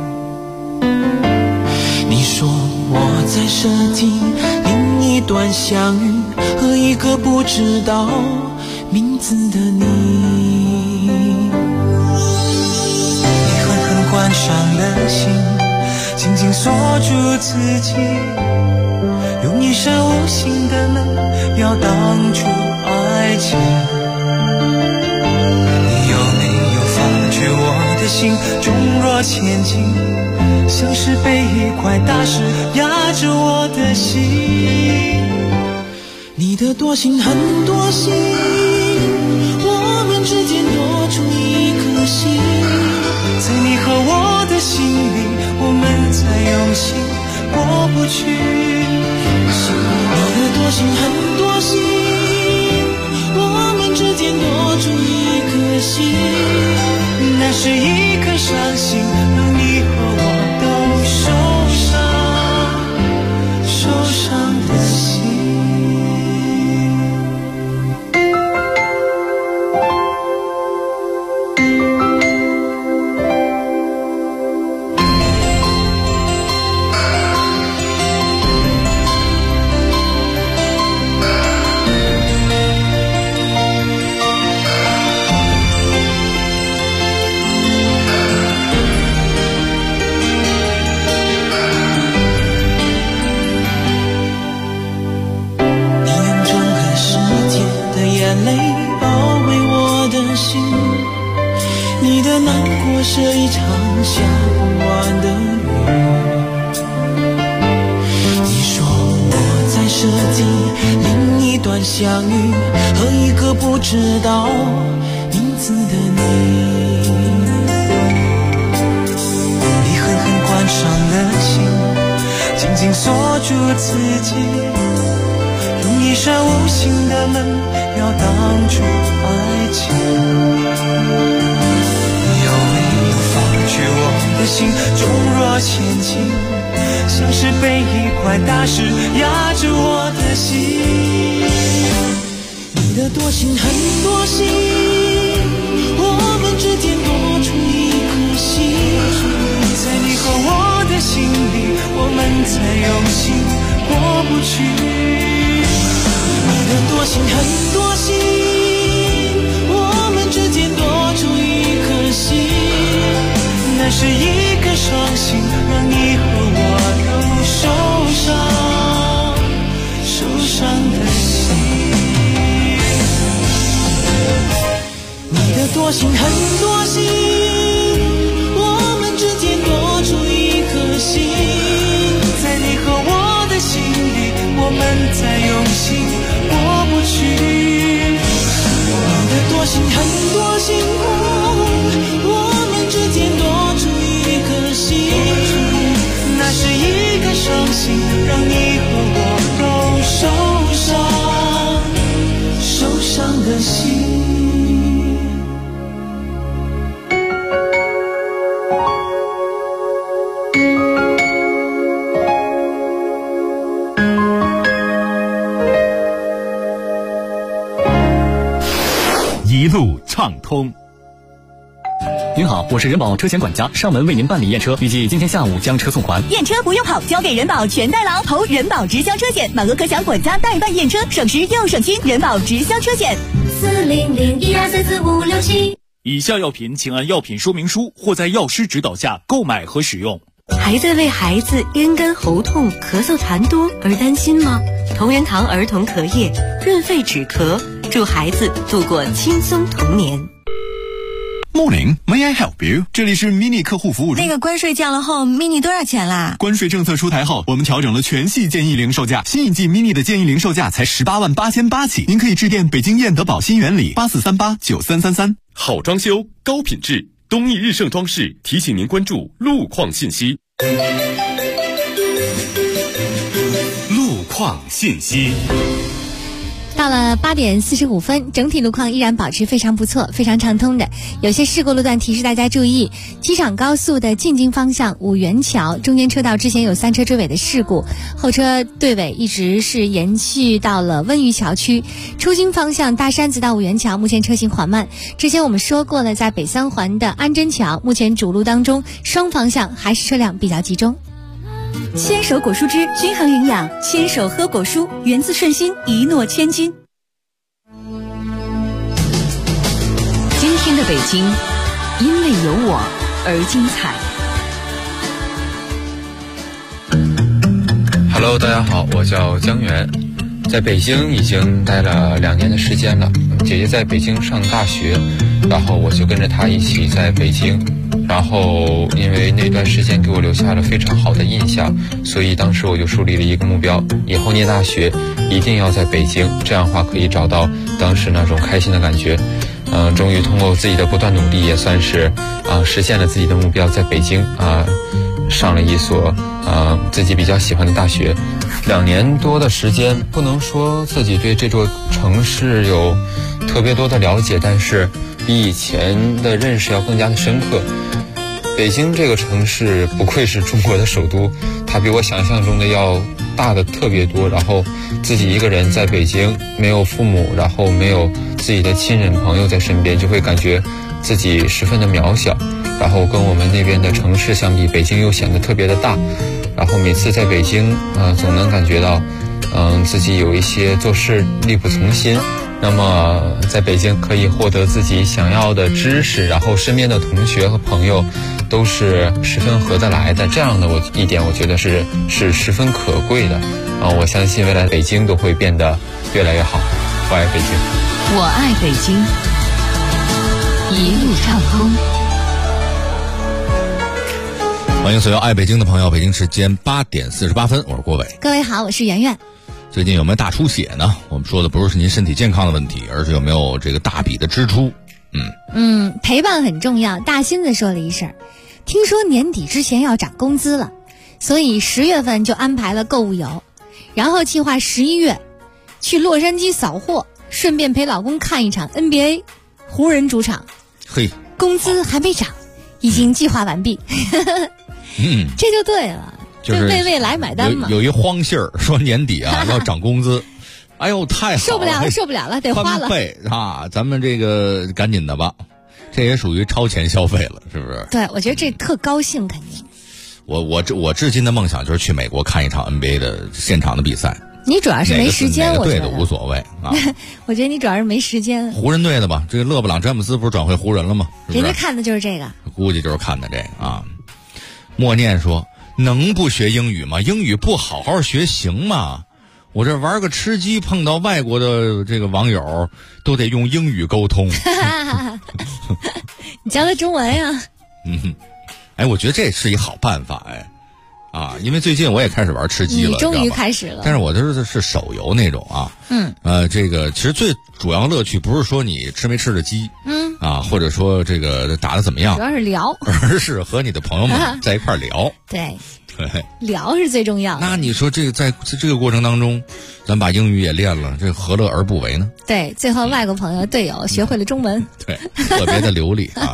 你说我在设计另一段相遇，和一个不知道名字的你。你狠狠关上了心，紧紧锁住自己，用一扇无形的门要挡住爱情。你有没有发觉我的心重若千斤，像是被一块大石压着我的心。你的多心很多心，我们之间多出一颗心，在你和我的心里，我们在用心过不去。你的多心很多心，我们之间多出一颗心，那是一颗伤心，让你和我都受伤的心。是一场下不完的雨。你说我在设计另一段相遇，和一个不知道名字的你。你狠狠关上了心，紧紧锁住自己，用一扇无形的门要挡住爱情。 前进，像是被一块大石压住我的心。你的多心很多心，我们之间多出一颗心，在你和我的心里，我们在用心过不去。你的多心很多心，我们之间多出一颗心，那是一个双心，让你和我都受伤的心。你的多心很多心，我们之间多出一颗心，在你和我的心里，我们在用心过不去。你的多心很多心，我们之间多出一颗心，那是一个双心，让你和我都受伤的心。 一路畅通。 您好，我是人保车险管家，上门为您办理验车，预计今天下午将车送还。 验车不用跑，交给人保全代劳，投人保直销车险，满额可享管家代办验车，省时又省心。人保直销车险，40012344567。 以下药品请按药品说明书或在药师指导下购买和使用。 还在为孩子咽干喉痛、咳嗽痰多而担心吗？同仁堂儿童咳液润肺止咳，祝孩子度过轻松童年。 Morning, may I help you？ 这里是 mini 客户服务中。 那个关税降了后 ，mini 多少钱啦？ 关税政策出台后，我们调整了全系建议零售价，新一季 mini 的建议零售价才18.888起。您可以致电北京燕德宝新源里84389333。 好装修，高品质，东义日盛装饰提醒您关注路况信息。路况信息。 到了8点45分，整体路况依然保持非常不错，非常畅通的。有些事故路段提示大家注意：机场高速的进京方向五元桥中间车道之前有3车追尾的事故，后车队尾一直是延续到了温榆桥区。出京方向大山子到五元桥目前车行缓慢。之前我们说过了，在北三环的安贞桥目前主路当中双方向还是车辆比较集中。 牵手果蔬汁均衡营养，牵手喝果蔬，源自顺心，一诺千金。 今天的北京，因为有我而精彩。 Hello， 大家好，我叫江源，在北京已经待了2年的时间了。姐姐在北京上大学，然后我就跟着她一起在北京。然后因为那段时间给我留下了非常好的印象，所以当时我就树立了一个目标，以后念大学一定要在北京，这样的话可以找到当时那种开心的感觉。终于通过自己的不断努力，也算是实现了自己的目标，在北京上了一所自己比较喜欢的大学。2年多的时间，不能说自己对这座城市有特别多的了解，但是比以前的认识要更加的深刻。北京这个城市不愧是中国的首都，它比我想象中的要大的特别多。然后自己一个人在北京，没有父母，然后没有自己的亲人朋友在身边，就会感觉自己十分的渺小。然后跟我们那边的城市相比，北京又显得特别的大。然后每次在北京总能感觉到自己有一些做事力不从心。那么在北京可以获得自己想要的知识，然后身边的同学和朋友都是十分合得来的，这样的一点我觉得是十分可贵的。我相信未来北京都会变得越来越好。我爱北京， 我爱北京，一路畅通。 欢迎所有爱北京的朋友，北京时间8点48分，我是郭伟。 各位好，我是圆圆。 最近有没有大出血呢？我们说的不是您身体健康的问题，而是有没有这个大笔的支出。 陪伴很重要。大新子说了一声，听说年底之前要涨工资了，所以10月份就安排了购物游，然后计划11月去洛杉矶扫货，顺便陪老公看一场 NBA 湖人主场。 嘿， 工资还没涨，已经计划完毕。 这就对了， 就是为未来买单嘛。 有一荒信儿说年底啊要涨工资，哎呦太好了， 受不了了，得花了。 翻倍啊，咱们这个赶紧的吧，这也属于超前消费了，是不是？ 对，我觉得这特高兴，肯定。 我至今的梦想就是去美国看一场 NBA 的现场的比赛。 你主要是没时间，我觉得对的无所谓啊。 我觉得你主要是没时间。 湖人队的吧，这个勒布朗詹姆斯不是转会湖人了吗？是不是人家看的就是这个， 估计就是看的这个啊。默念说：“能不学英语吗？英语不好好学行吗？我这玩个吃鸡，碰到外国的这个网友，都得用英语沟通。” 你教他中文呀？ 哎，我觉得这是一好办法哎。啊，因为最近我也开始玩吃鸡了， 你终于开始了。 但是我是手游那种啊，这个其实最主要乐趣不是说你吃没吃的鸡，或者说这个打得怎么样， 主要是聊， 而是和你的朋友们在一块聊。 对，聊是最重要的。 那你说这个在这个过程当中，咱把英语也练了，这何乐而不为呢？ 对，最后外国朋友队友学会了中文， 对，特别的流利啊。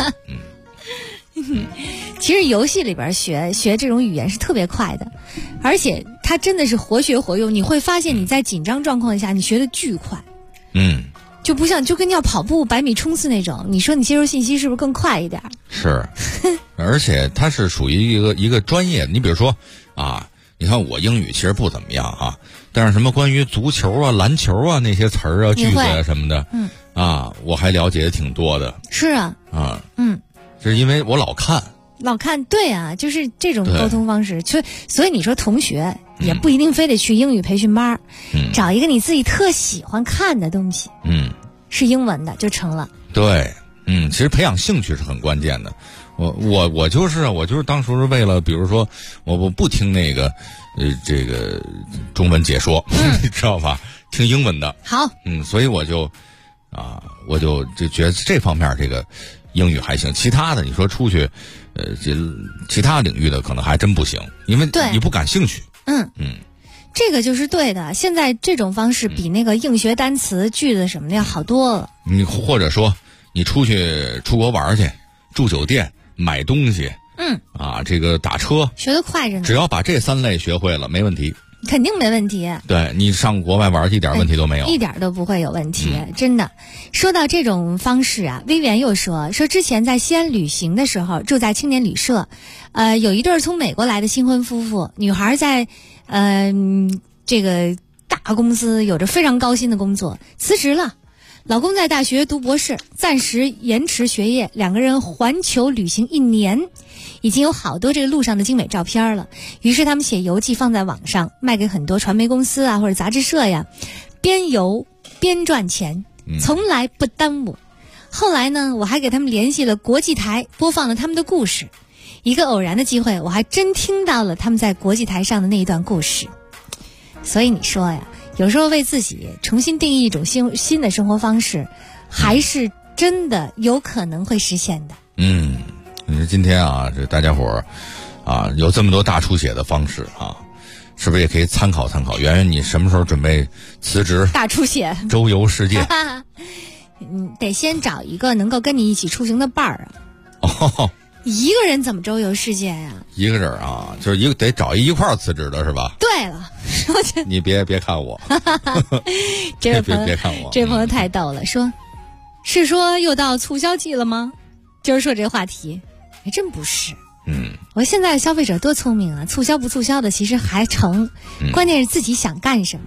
其实游戏里边学这种语言是特别快的，而且它真的是活学活用。你会发现你在紧张状况下，你学的巨快，就不像就跟要跑步100米冲刺那种。你说你接收信息是不是更快一点？ 是，而且它是属于一个专业。你比如说啊，你看我英语其实不怎么样啊，但是什么关于足球啊、篮球啊那些词儿啊、句子啊什么的，我还了解挺多的。 是啊， 就是因为我老看， 对啊，就是这种沟通方式。所以你说同学也不一定非得去英语培训班，找一个你自己特喜欢看的东西，是英文的就成了。 对，其实培养兴趣是很关键的。我就是当初是为了，比如说我不听那个这个中文解说，你知道吧？听英文的。 好， 所以我就觉得这方面这个英语还行，其他的你说出去，其他领域的可能还真不行，因为你不感兴趣。 这个就是对的。现在这种方式比那个硬学单词、句子什么的要好多了。 你或者说你出国玩去，住酒店、买东西，这个打车， 学得快着呢。 只要把这3类学会了，没问题。 肯定没问题。 对，你上国外玩一点问题都没有， 一点都不会有问题，真的。说到这种方式啊，薇薇安又说之前在西安旅行的时候，住在青年旅社，有一对从美国来的新婚夫妇，女孩在这个大公司有着非常高薪的工作，辞职了。老公在大学读博士，暂时延迟学业，两个人环球旅行1年，已经有好多这个路上的精美照片了。于是他们写游记放在网上，卖给很多传媒公司啊或者杂志社呀，边游边赚钱，从来不耽误。后来呢，我还给他们联系了国际台，播放了他们的故事。一个偶然的机会，我还真听到了他们在国际台上的那一段故事。所以你说呀，有时候为自己重新定义一种新的生活方式，还是真的有可能会实现的。 你说今天啊，这大家伙儿啊，有这么多大出血的方式啊，是不是也可以参考参考？圆圆，你什么时候准备辞职？ 大出血， 周游世界。 得先找一个能够跟你一起出行的伴儿啊。一个人怎么周游世界呀？ 一个人啊，就是得找一块儿辞职的是吧？ 对了， 你别看我， 这位朋友别看我， 这位朋友太逗了，是说又到促销季了吗？就是说这话题，还真不是。我现在消费者多聪明啊，促销不促销的其实还成，关键是自己想干什么。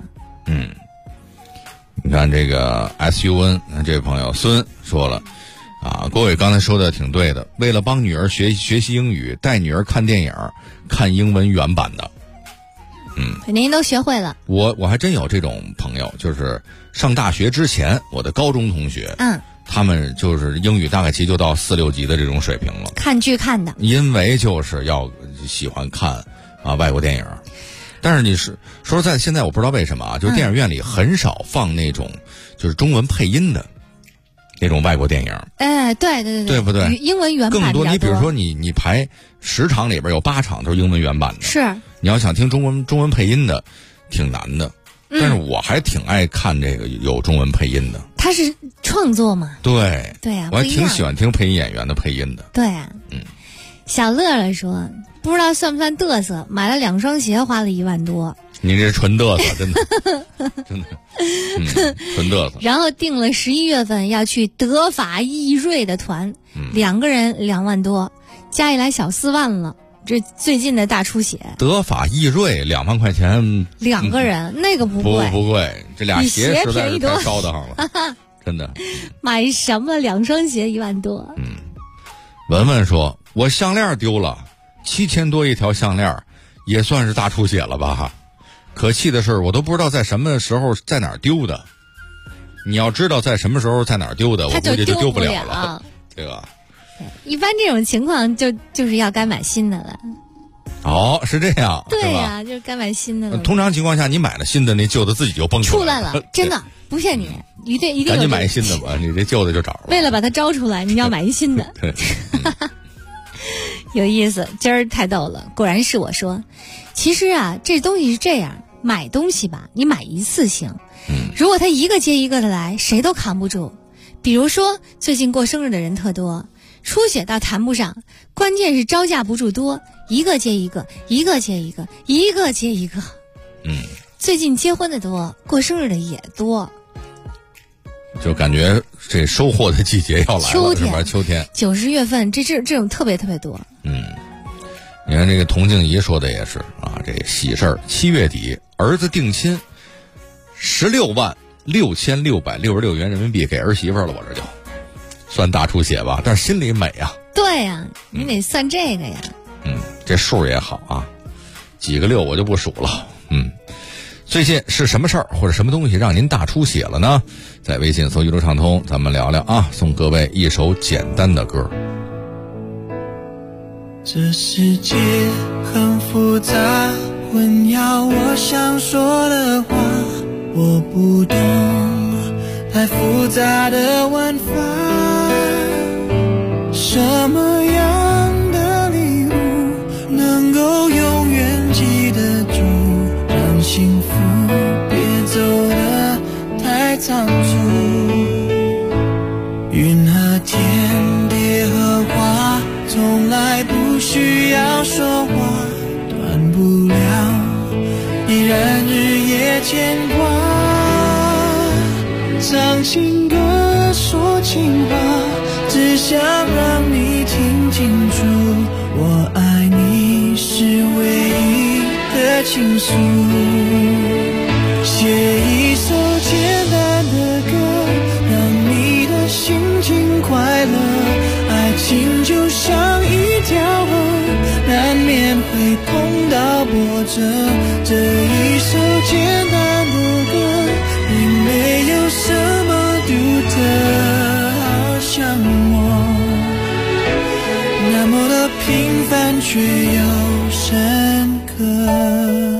你看这个 SUN 这位朋友孙说了。郭伟刚才说的挺对的，为了帮女儿学习英语，带女儿看电影，看英文原版的。 您都学会了。 我还真有这种朋友，就是上大学之前，我的高中同学，他们就是英语大概其就到4、6级的这种水平了。 看剧看的， 因为就是要喜欢看外国电影，但是你是说实在，现在我不知道为什么啊，就是电影院里很少放那种就是中文配音的。那种外国电影， 对， 对不对？ 英文原版更多。你比如说，你排10场里边有8场都是英文原版的。 是。 你要想听中文配音的，挺难的。但是我还挺爱看这个有中文配音的。 它是创作嘛？ 对啊， 我还挺喜欢听配音演员的配音的。 对啊。 小乐乐说，不知道算不算嘚瑟，买了2双鞋花了1万多。 你这纯嘚瑟，真的，真的，纯嘚瑟。 然后定了11月份要去德法意瑞的团，2个人2万多，加起来小4万了。这最近的大出血。 德法意瑞2万块钱 ，2个人，那个不贵， 不贵，这俩鞋实在是太烧得慌了，真的。 买什么2双鞋1万多？ 文文说，我项链丢了，7000多一条项链，也算是大出血了吧？可气的是，我都不知道在什么时候在哪儿丢的。你要知道在什么时候在哪儿丢的，我估计就丢不了了，对吧？ 一般这种情况就是要该买新的了。 哦，是这样。 对呀，就是该买新的了。 通常情况下，你买了新的，那旧的自己就蹦出来了，真的不骗你，一定赶紧买一新的吧，你这旧的就找了。 为了把它招出来，你要买一新的。 对。 有意思，今儿太逗了，果然是我说。其实啊，这东西是这样，买东西吧，你买一次行，如果他一个接一个的来，谁都扛不住。比如说最近过生日的人特多，出血倒谈不上，关键是招架不住多，一个接一个，一个接一个，一个接一个。最近结婚的多，过生日的也多， 就感觉这收获的季节要来了，是吧？秋天 9、10月份，这种特别特别多。 你看这个童静怡说的也是啊，这喜事儿7月底儿子定亲，16.6666元人民币给儿媳妇了，我这就算大出血吧，但是心里美啊。 对呀，你得算这个呀。 这数也好啊，几个6我就不数了。最近是什么事儿或者什么东西让您大出血了呢？在微信搜一路畅通，咱们聊聊啊，送各位一首简单的歌。 这世界很复杂，混淆我想说的话，我不懂太复杂的玩法，什么样的礼物能够永远记得住，让幸福别走得太仓促。云和天，蝶和花，从来不需要说话，断不了，依然日夜牵挂。唱情歌，说情话，只想让你听清楚，我爱你是唯一的倾诉。写一首简单的歌，让你的心情快乐。爱情就像一条河，难免会碰到波折。这一首简单的歌，并没有什么独特，好像我那么的平凡却又深刻。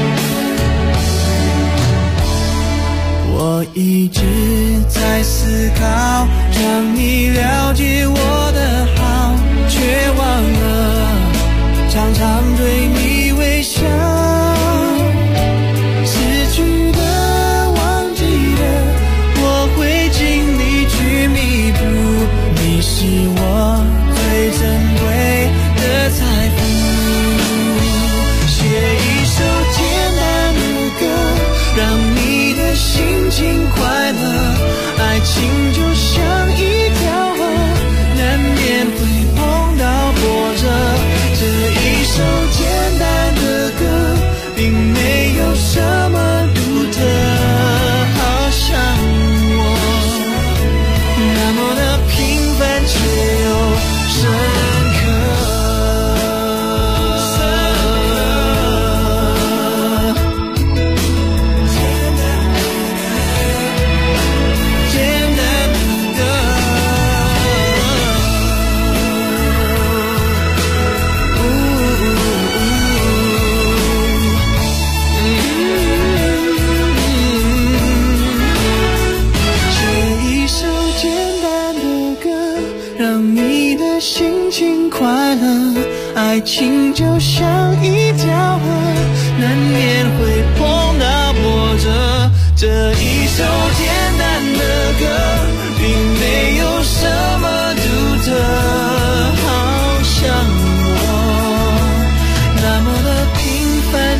一直在思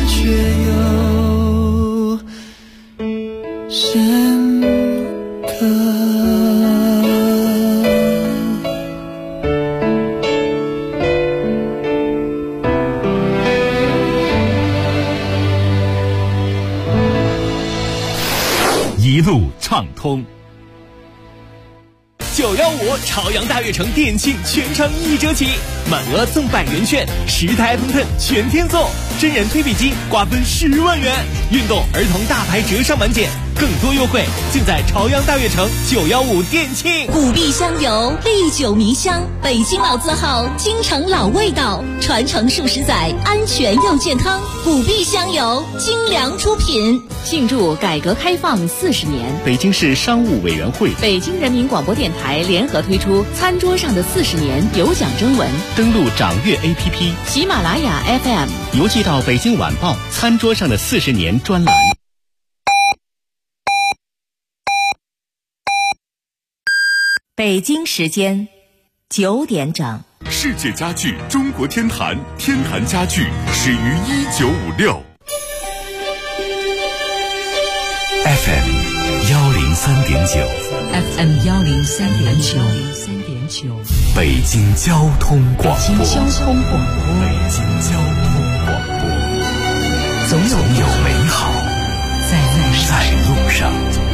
却又深刻。 一路畅通。915朝阳大悦城店庆全场1折起，满额送100元券，10台 iPhone X 全天送，真人推背机瓜分10万元，运动儿童大牌折上满减，更多优惠尽在朝阳大悦城915店庆。 古碧香油，历久弥香，北京老字号，京城老味道，传承数十载，安全又健康。古碧香油，精良出品。 庆祝改革开放40年， 北京市商务委员会、 北京人民广播电台联合推出《餐桌上的40年》有奖征文， 登录掌阅 APP、 喜马拉雅 FM， 邮寄到《北京晚报》《餐桌上的40年》专栏。 北京时间9点整。 世界家具中国天坛，天坛家具始于1956。 FM 103.9 FM 103.9 北京交通广播。 北京交通广播。 总有美好在路上。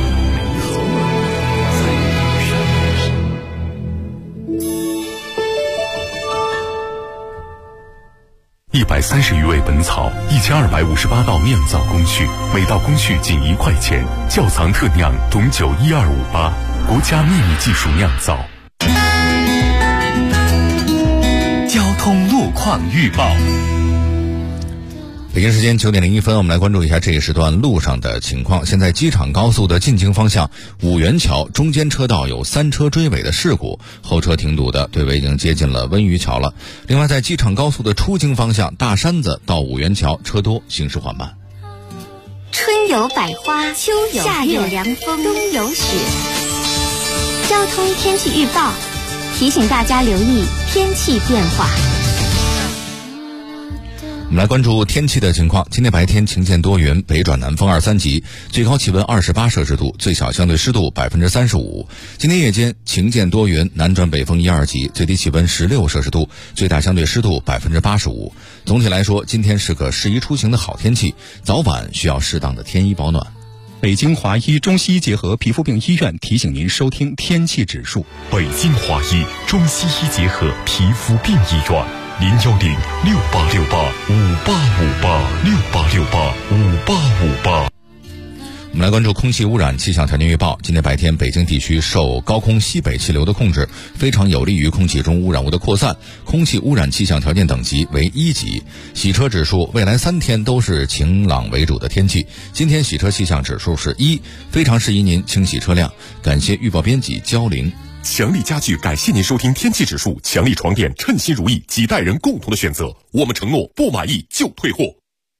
130余味本草，1258道酿造工序，每道工序仅1块钱。窖藏特酿董酒12588，国家秘密技术酿造。 交通路况预报。 北京时间9点01分，我们来关注一下这一时段路上的情况。现在机场高速的进京方向五元桥中间车道有3车追尾的事故，后车挺堵的，队尾已经接近了温榆桥了。另外，在机场高速的出京方向大山子到五元桥车多，行驶缓慢。 春有百花，秋有夏有凉风，冬有雪。交通天气预报提醒大家留意天气变化。 我们来关注天气的情况。今天白天晴间多云，北转南风2、3级，最高气温28摄氏度，最小相对湿度35%。今天夜间晴间多云，南转北风1、2级，最低气温16摄氏度，最大相对湿度85%。总体来说，今天是个适宜出行的好天气，早晚需要适当的添衣保暖。 北京华医中西医结合皮肤病医院提醒您收听天气指数。 北京华医中西医结合皮肤病医院，0106868585858，68685858。 我们来关注空气污染气象条件预报。今天白天，北京地区受高空西北气流的控制，非常有利于空气中污染物的扩散，空气污染气象条件等级为1级。洗车指数，未来3天都是晴朗为主的天气。今天洗车气象指数是1，非常适宜您清洗车辆。感谢预报编辑焦玲。 强力家具感谢您收听天气指数。强力床垫，称心如意，几代人共同的选择。我们承诺不满意就退货。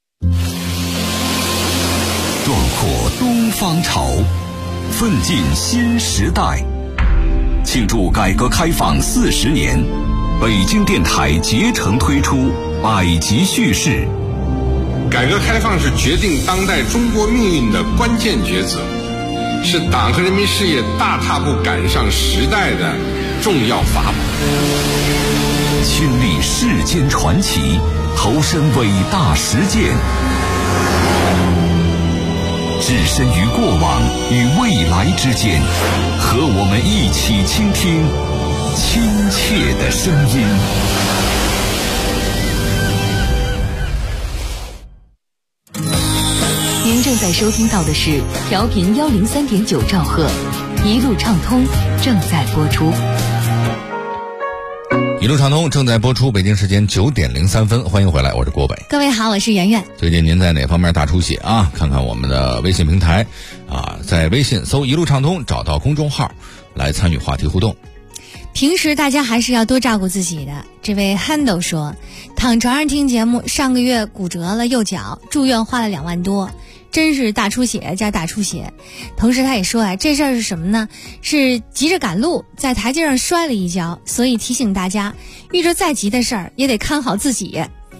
壮阔东方潮，奋进新时代。庆祝改革开放40年，北京电台竭诚推出百集叙事。 改革开放是决定当代中国命运的关键抉择，是党和人民事业大踏步赶上时代的重要法宝。 亲历世间传奇，投身伟大实践，置身于过往与未来之间，和我们一起倾听亲切的声音。 您正在收听到的是调频103.9兆赫，一路畅通正在播出。 一路畅通正在播出，北京时间9点03分，欢迎回来，我是郭北。 各位好，我是圆圆。 最近您在哪方面大出血啊？看看我们的微信平台啊，在微信搜一路畅通，找到公众号来参与话题互动。 平时大家还是要多照顾自己的。这位 Handle 说，躺床上听节目，上个月骨折了右脚，住院花了2万多，真是大出血加大出血。同时他也说这事儿是什么呢？是急着赶路，在台阶上摔了一跤，所以提醒大家，遇着再急的事儿也得看好自己。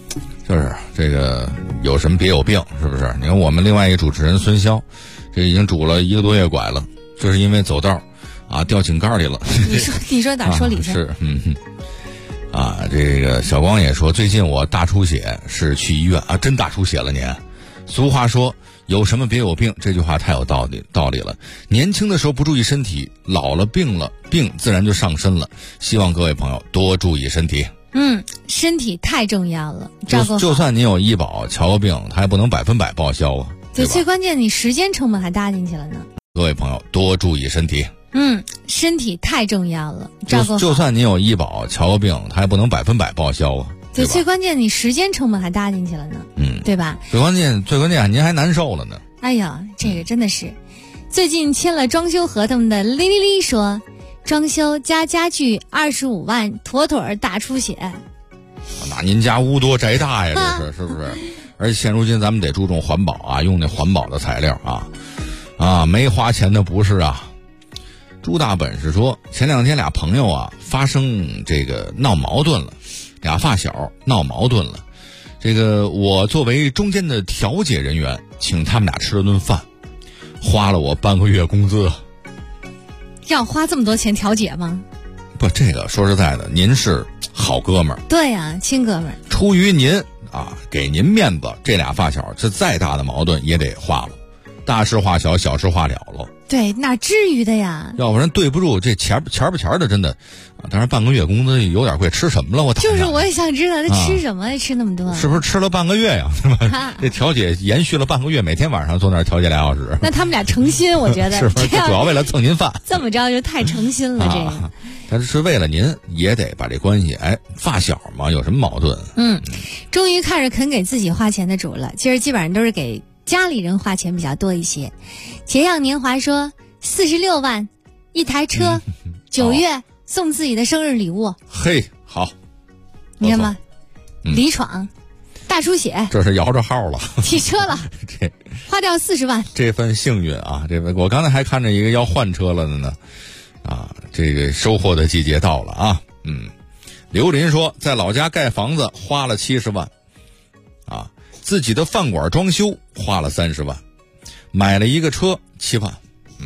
就是这个有什么别有病，是不是？你看我们另外一个主持人孙骁，这已经拄了1个多月拐了，就是因为走道啊掉井盖里了。 你说哪说理去？ 是这个小光也说，最近我大出血，是去医院啊，真大出血了您。俗话说有什么别有病，这句话太有道理了。年轻的时候不注意身体，老了病自然就上身了。希望各位朋友多注意身体。 身体太重要了，照顾好。 就算你有医保，瞧个病它也不能100%报销啊。 对，最关键你时间成本还搭进去了呢。 各位朋友多注意身体。 身体太重要了，照顾好。 就算你有医保，瞧个病它也不能100%报销啊。 对，最关键你时间成本还搭进去了呢。对吧？ 最关键您还难受了呢。 哎呀，这个真的是，最近签了装修合同的哩哩哩说，装修加家具25万，妥大出血。 那您家屋多宅大呀，这是不是？而且现如今咱们得注重环保啊，用那环保的材料啊，没花钱的不是啊。朱大本是说，前2天俩朋友啊发生这个闹矛盾了，俩发小闹矛盾了。这个我作为中间的调解人员，请他们俩吃了顿饭，花了我半个月工资。 要花这么多钱调解吗？ 不，这个说实在的，您是好哥们儿。 对呀，亲哥们儿。 出于您给您面子，这俩发小这再大的矛盾也得化了，大事化小，小事化了了。 对，哪至于的呀？ 要不然对不住这钱不钱的，真的。当然半个月工资有点贵，吃什么了？ 我也想知道他吃什么，吃那么多， 是不是吃了半个月呀？对吧？这调解延续了半个月，每天晚上坐那儿调解2小时。 那他们俩诚心，我觉得是不是主要为了蹭您饭？ 这么着就太诚心了，这个。 但是为了您，也得把这关系，发小嘛，有什么矛盾？ 终于看着肯给自己花钱的主了。其实基本上都是给家里人花钱比较多一些。节样年华说46万一台车，9月送自己的生日礼物。 嘿，好， 你看吧，李闯大出血， 这是摇着号了， 提车了， 这花掉40万。 这份幸运啊，这份我刚才还看着一个要换车了的呢。这个收获的季节到了啊。刘林说，在老家盖房子花了70万，自己的饭馆装修花了30万，买了一个车7万。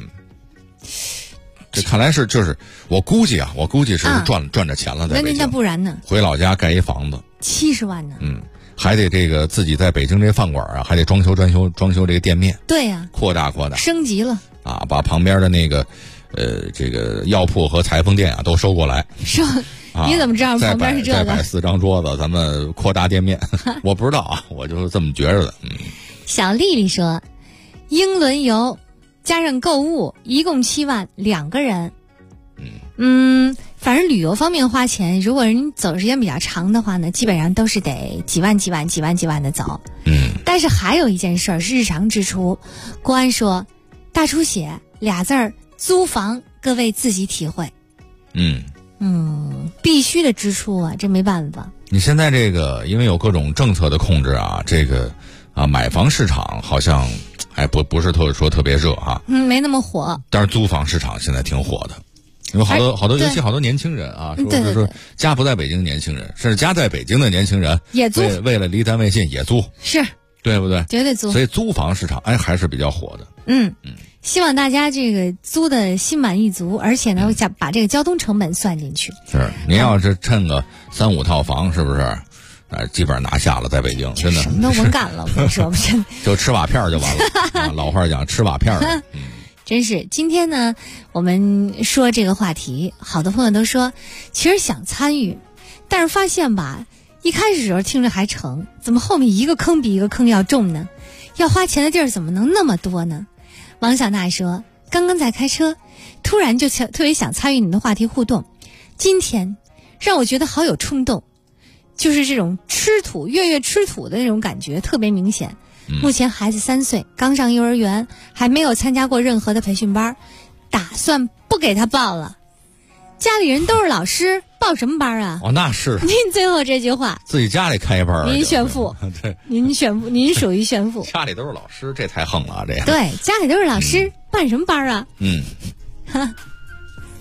这看来是就是我估计是赚着钱了。 那不然呢？ 回老家盖一房子 70万呢。 还得这个自己在北京这饭馆还得装修这个店面。 对呀， 扩大升级了把旁边的那个这个药铺和裁缝店都收过来。 是你怎么知道旁边是这个？ 再摆4张桌子，咱们扩大店面。我不知道我就是这么觉着的。 小丽丽说，英伦游加上购物一共7万，2个人。反正旅游方面花钱，如果人走时间比较长的话呢，基本上都是得几万的走。但是还有一件事是日常支出。国安说，大出血俩字儿，租房，各位自己体会。必须的支出啊，这没办法。 你现在这个因为有各种政策的控制这个买房市场好像还不是特别热没那么火。 但是租房市场现在挺火的，因为好多尤其好多年轻人说家不在北京的年轻人，甚至家在北京的年轻人也租， 为了离单位近也租， 是对不对？ 绝对租。 所以租房市场还是比较火的。 希望大家这个租的心满意足，而且呢把这个交通成本算进去。 是，您要是趁个3、5套房，是不是？基本上拿下了，在北京真的什么都甭干了，我跟你说， 就吃瓦片就完了。老话讲，吃瓦片。 真是，今天呢，我们说这个话题，好多朋友都说，其实想参与，但是发现吧，一开始的时候听着还成，怎么后面一个坑比一个坑要重呢？要花钱的地儿怎么能那么多呢？王小娜说，刚刚在开车，突然就特别想参与你们的话题互动。今天让我觉得好有冲动，就是这种吃土月吃土的那种感觉特别明显。目前孩子3岁，刚上幼儿园，还没有参加过任何的培训班，打算不给他报了。家里人都是老师，报什么班啊？ 那是。 您最后这句话， 自己家里开一班， 您炫富。 对， 您属于炫富。 家里都是老师，这太横了这样。 对，家里都是老师，办什么班啊？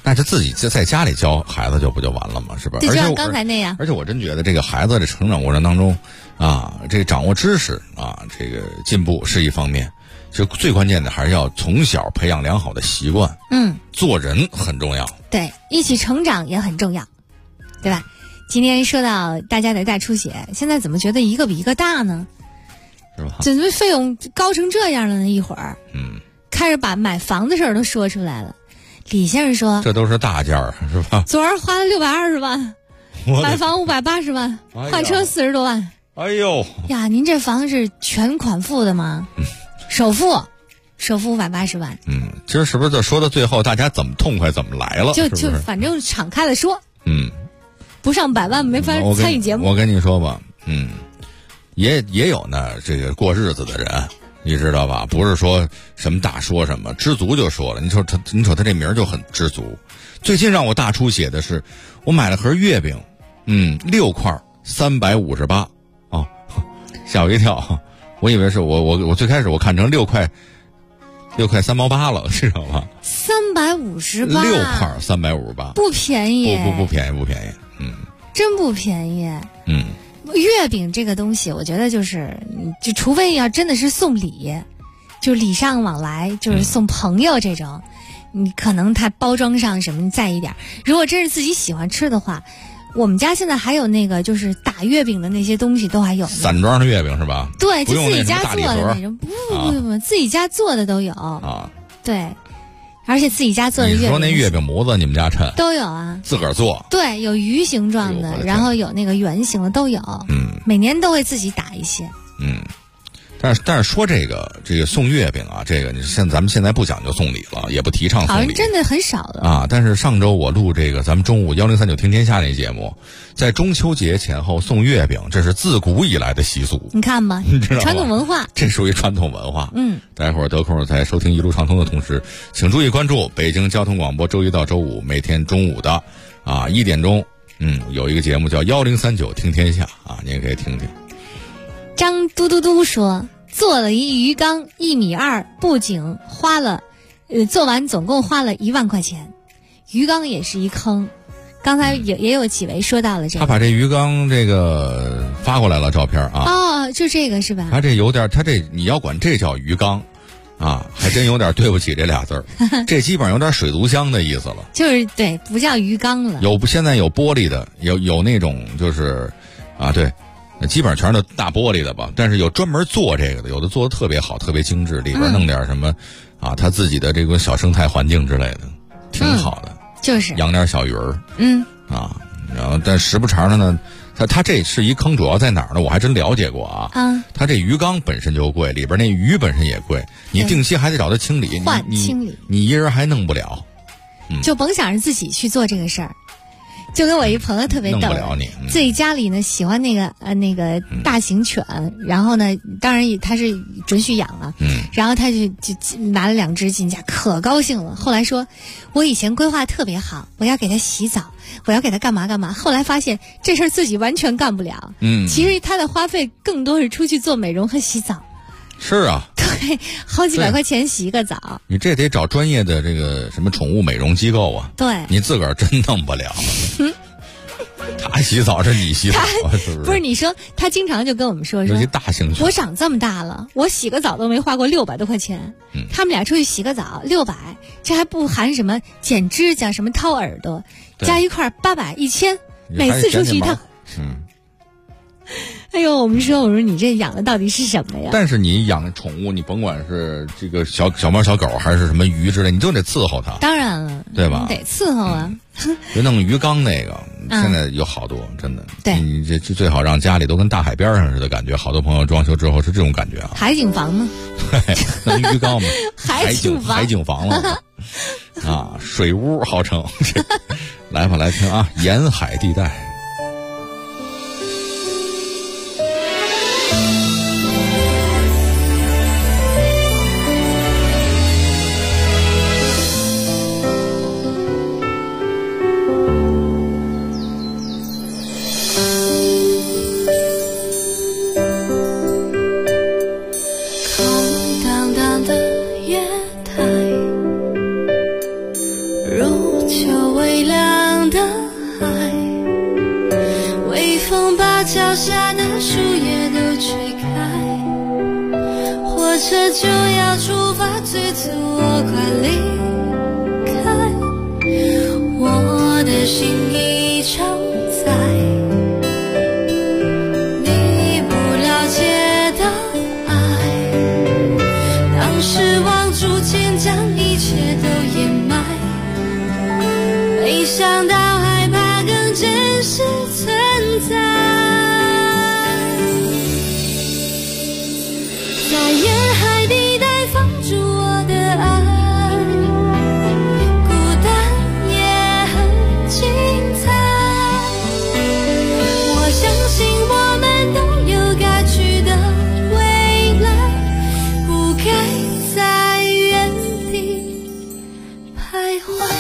那就自己在家里教孩子就不就完了吗？是吧？ 就像刚才那样。 而且我真觉得这个孩子的成长过程当中，这个掌握知识这个进步是一方面，就最关键的还是要从小培养良好的习惯。做人很重要。 对，一起成长也很重要，对吧？今天说到大家的大出血，现在怎么觉得一个比一个大呢？ 是吧？ 怎么费用高成这样了呢？一会儿，开始把买房的事儿都说出来了。李先生说， 这都是大件儿，是吧？ 昨儿花了620万，买房580万，换车40多万。 哎呦呀，您这房是全款付的吗？首付580万。 今儿是不是就说到最后，大家怎么痛快怎么来了？ 就反正敞开了说。不上100万没法参与节目。 我跟你说吧，也有呢，这个过日子的人，你知道吧？不是说什么大说什么，知足就说了。你说他这名就很知足。最近让我大出血的是，我买了盒月饼，6块358吓我一跳，我以为是我最开始我看成6块3毛8了，知道吗 ？358，6 块358， 不便宜， 不便宜， 真不便宜。月饼这个东西，我觉得就除非要真的是送礼，就礼尚往来，就是送朋友这种，你可能它包装上什么在意点。如果真是自己喜欢吃的话，我们家现在还有那个就是打月饼的那些东西都还有， 散装的月饼是吧？ 对，就自己家做的那种，不，自己家做的都有对。而且自己家做的月饼， 你说那月饼模子你们家抻都有啊？ 自个儿做？ 对，有鱼形状的，然后有那个圆形的都有。每年都会自己打一些。 但是说这个送月饼这个咱们现在不讲究送礼了，也不提倡送礼， 好像真的很少了但是上周我录这个咱们中午1039听天下那节目，在中秋节前后送月饼，这是自古以来的习俗。 你看吧，传统文化， 这属于传统文化。待会儿得空在收听一路畅通的同时，请注意关注北京交通广播周一到周五每天中午的1点钟，有一个节目叫1039听天下你也可以听听。 张嘟嘟嘟说，做了一鱼缸1.2米，布景花了，做完总共花了1万块钱，鱼缸也是一坑。刚才也有几位说到了这个， 他把这鱼缸这个发过来了照片就这个是吧？ 他这有点，你要管这叫鱼缸还真有点对不起这俩字儿。这基本上有点水族箱的意思了， 就是对，不叫鱼缸了。 现在有玻璃的，有那种就是对。基本上全是大玻璃的吧，但是有专门做这个的，有的做的特别好，特别精致，里边弄点什么他自己的这个小生态环境之类的，挺好的。 就是养点小鱼儿，然后但时不常的呢，它这是一坑，主要在哪儿呢？我还真了解过它这鱼缸本身就贵，里边那鱼本身也贵，你定期还得找它清理，你一人还弄不了， 就甭想着自己去做这个事儿。就跟我一朋友特别逗， 弄不了你。 自己家里呢喜欢那个大型犬，然后呢，当然他是准许养了，然后他就拿了2只进家，可高兴了。后来说，我以前规划特别好，我要给它洗澡，我要给它干嘛干嘛。后来发现这事儿自己完全干不了。其实他的花费更多是出去做美容和洗澡。 是啊， 对，好几百块钱洗一个澡， 你这得找专业的这个什么宠物美容机构对， 你自个儿真弄不了。他洗澡是你洗澡是不是？ 不是，你说他经常就跟我们说， 尤其大型犬， 我长这么大了，我洗个澡都没花过600多块钱。他们俩出去洗个澡600，这还不含什么剪指甲、什么掏耳朵，加一块800、1000，每次出去一趟。哎呦，我说你这养的到底是什么呀？ 但是你养宠物，你甭管是这个小猫小狗还是什么鱼之类，你就得伺候它。 当然了， 对吧？ 得伺候啊。 别弄鱼缸那个，现在有好多，真的。 对， 你这最好让家里都跟大海边上似的感觉。好多朋友装修之后是这种感觉海景房吗？ 对，那鱼缸嘛， 海景房了水屋号称。来吧，来听沿海地带。 如秋车就要出发，催促我快离开，我的心已承载你不了解的爱，当失望逐渐将一切都掩埋，没想到害怕更真实存在，在沿海地带放逐我的爱，孤单也很精彩，我相信我们都有该去的未来，不该在原地徘徊。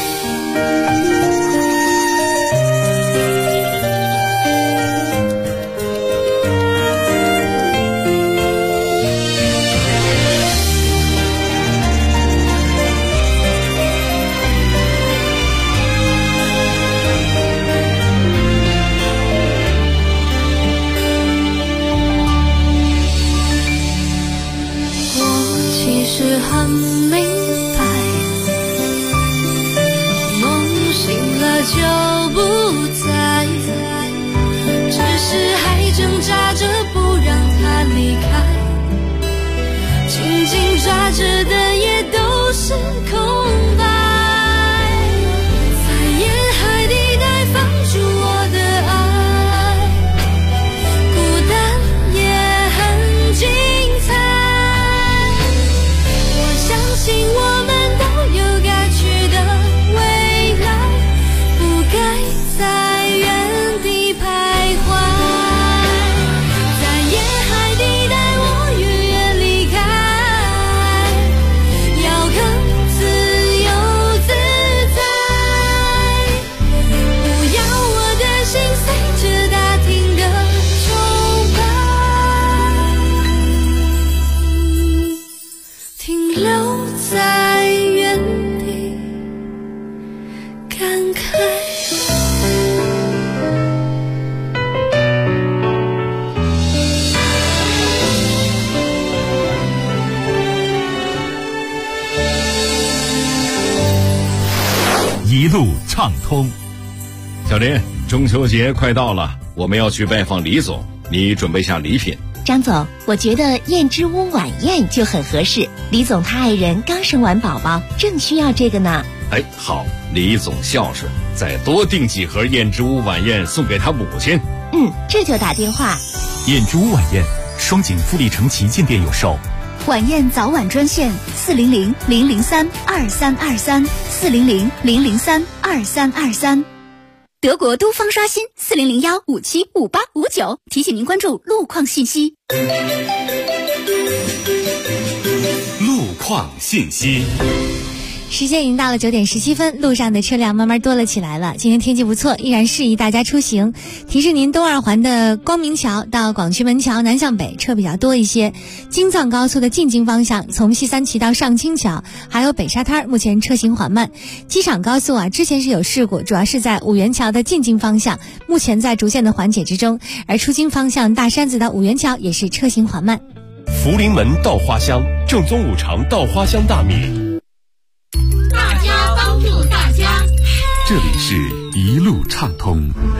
很明白，梦醒了就不在，只是还挣扎着不让它离开，紧紧抓着的也都是空白，在沿海地带放逐我的爱，孤单也很精彩，相信我们都有该去的未来，不该在原地徘徊，在沿海地带我愿意离开，要更自由自在，不要我的心随着大厅的崇拜，停留在原地感慨。 一路畅通。小林，中秋节快到了，我们要去拜访李总，你准备下礼品。 张总，我觉得燕之屋晚宴就很合适。李总他爱人刚生完宝宝，正需要这个呢。 哎，好，李总孝顺，再多订几盒燕之屋晚宴送给他母亲。 这就打电话。 燕之屋晚宴，双井富力城旗舰店有售。 晚宴早晚专线400-003-2323，400-003-2323。德国东方刷新400-575859，提醒您关注路况信息。 路况信息。 时间已经到了9点17分，路上的车辆慢慢多了起来了。今天天气不错，依然适宜大家出行。提示您，东二环的光明桥到广渠门桥南向北车比较多一些。京藏高速的进京方向，从西三旗到上清桥，还有北沙滩，目前车行缓慢。机场高速之前是有事故，主要是在五元桥的进京方向，目前在逐渐的缓解之中。而出京方向大山子到五元桥也是车行缓慢。 福临门稻花香，正宗五常稻花香大米。 大家帮助大家， 这里是一路畅通。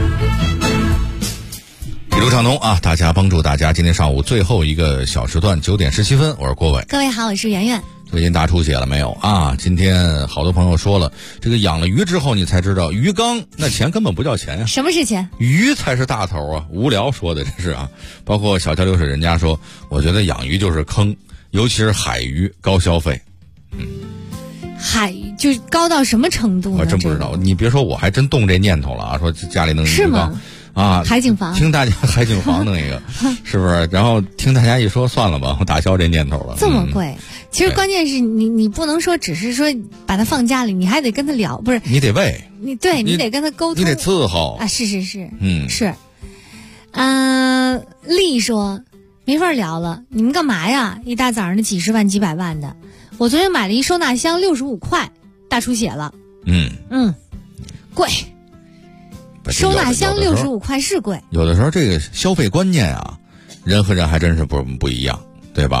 一路畅通啊！大家帮助大家。今天上午最后一个小时段9点17分，我是郭伟。 各位好，我是圆圆。 最近大出血了没有啊？今天好多朋友说了，这个养了鱼之后，你才知道鱼缸那钱根本不叫钱呀。 什么是钱？ 鱼才是大头啊！无聊说的这是啊。包括小桥流水人家说，我觉得养鱼就是坑，尤其是海鱼高消费。 海就高到什么程度呢？ 我真不知道。你别说，我还真动这念头了啊！说家里弄鱼缸。 是吗？ 啊， 海景房， 听大家海景房弄一个，是不是？然后听大家一说，算了吧，我打消这念头了。 这么贵，其实关键是你不能说只是说把它放家里，你还得跟他聊，不是？ 你得喂， 你得跟他沟通， 你得伺候啊！是， 是， 丽说没法聊了，你们干嘛呀？一大早上的几十万几百万的，我昨天买了一收纳箱65块，大出血了。贵。收纳箱65块是贵， 有的时候这个消费观念啊，人和人还真是不一样，对吧？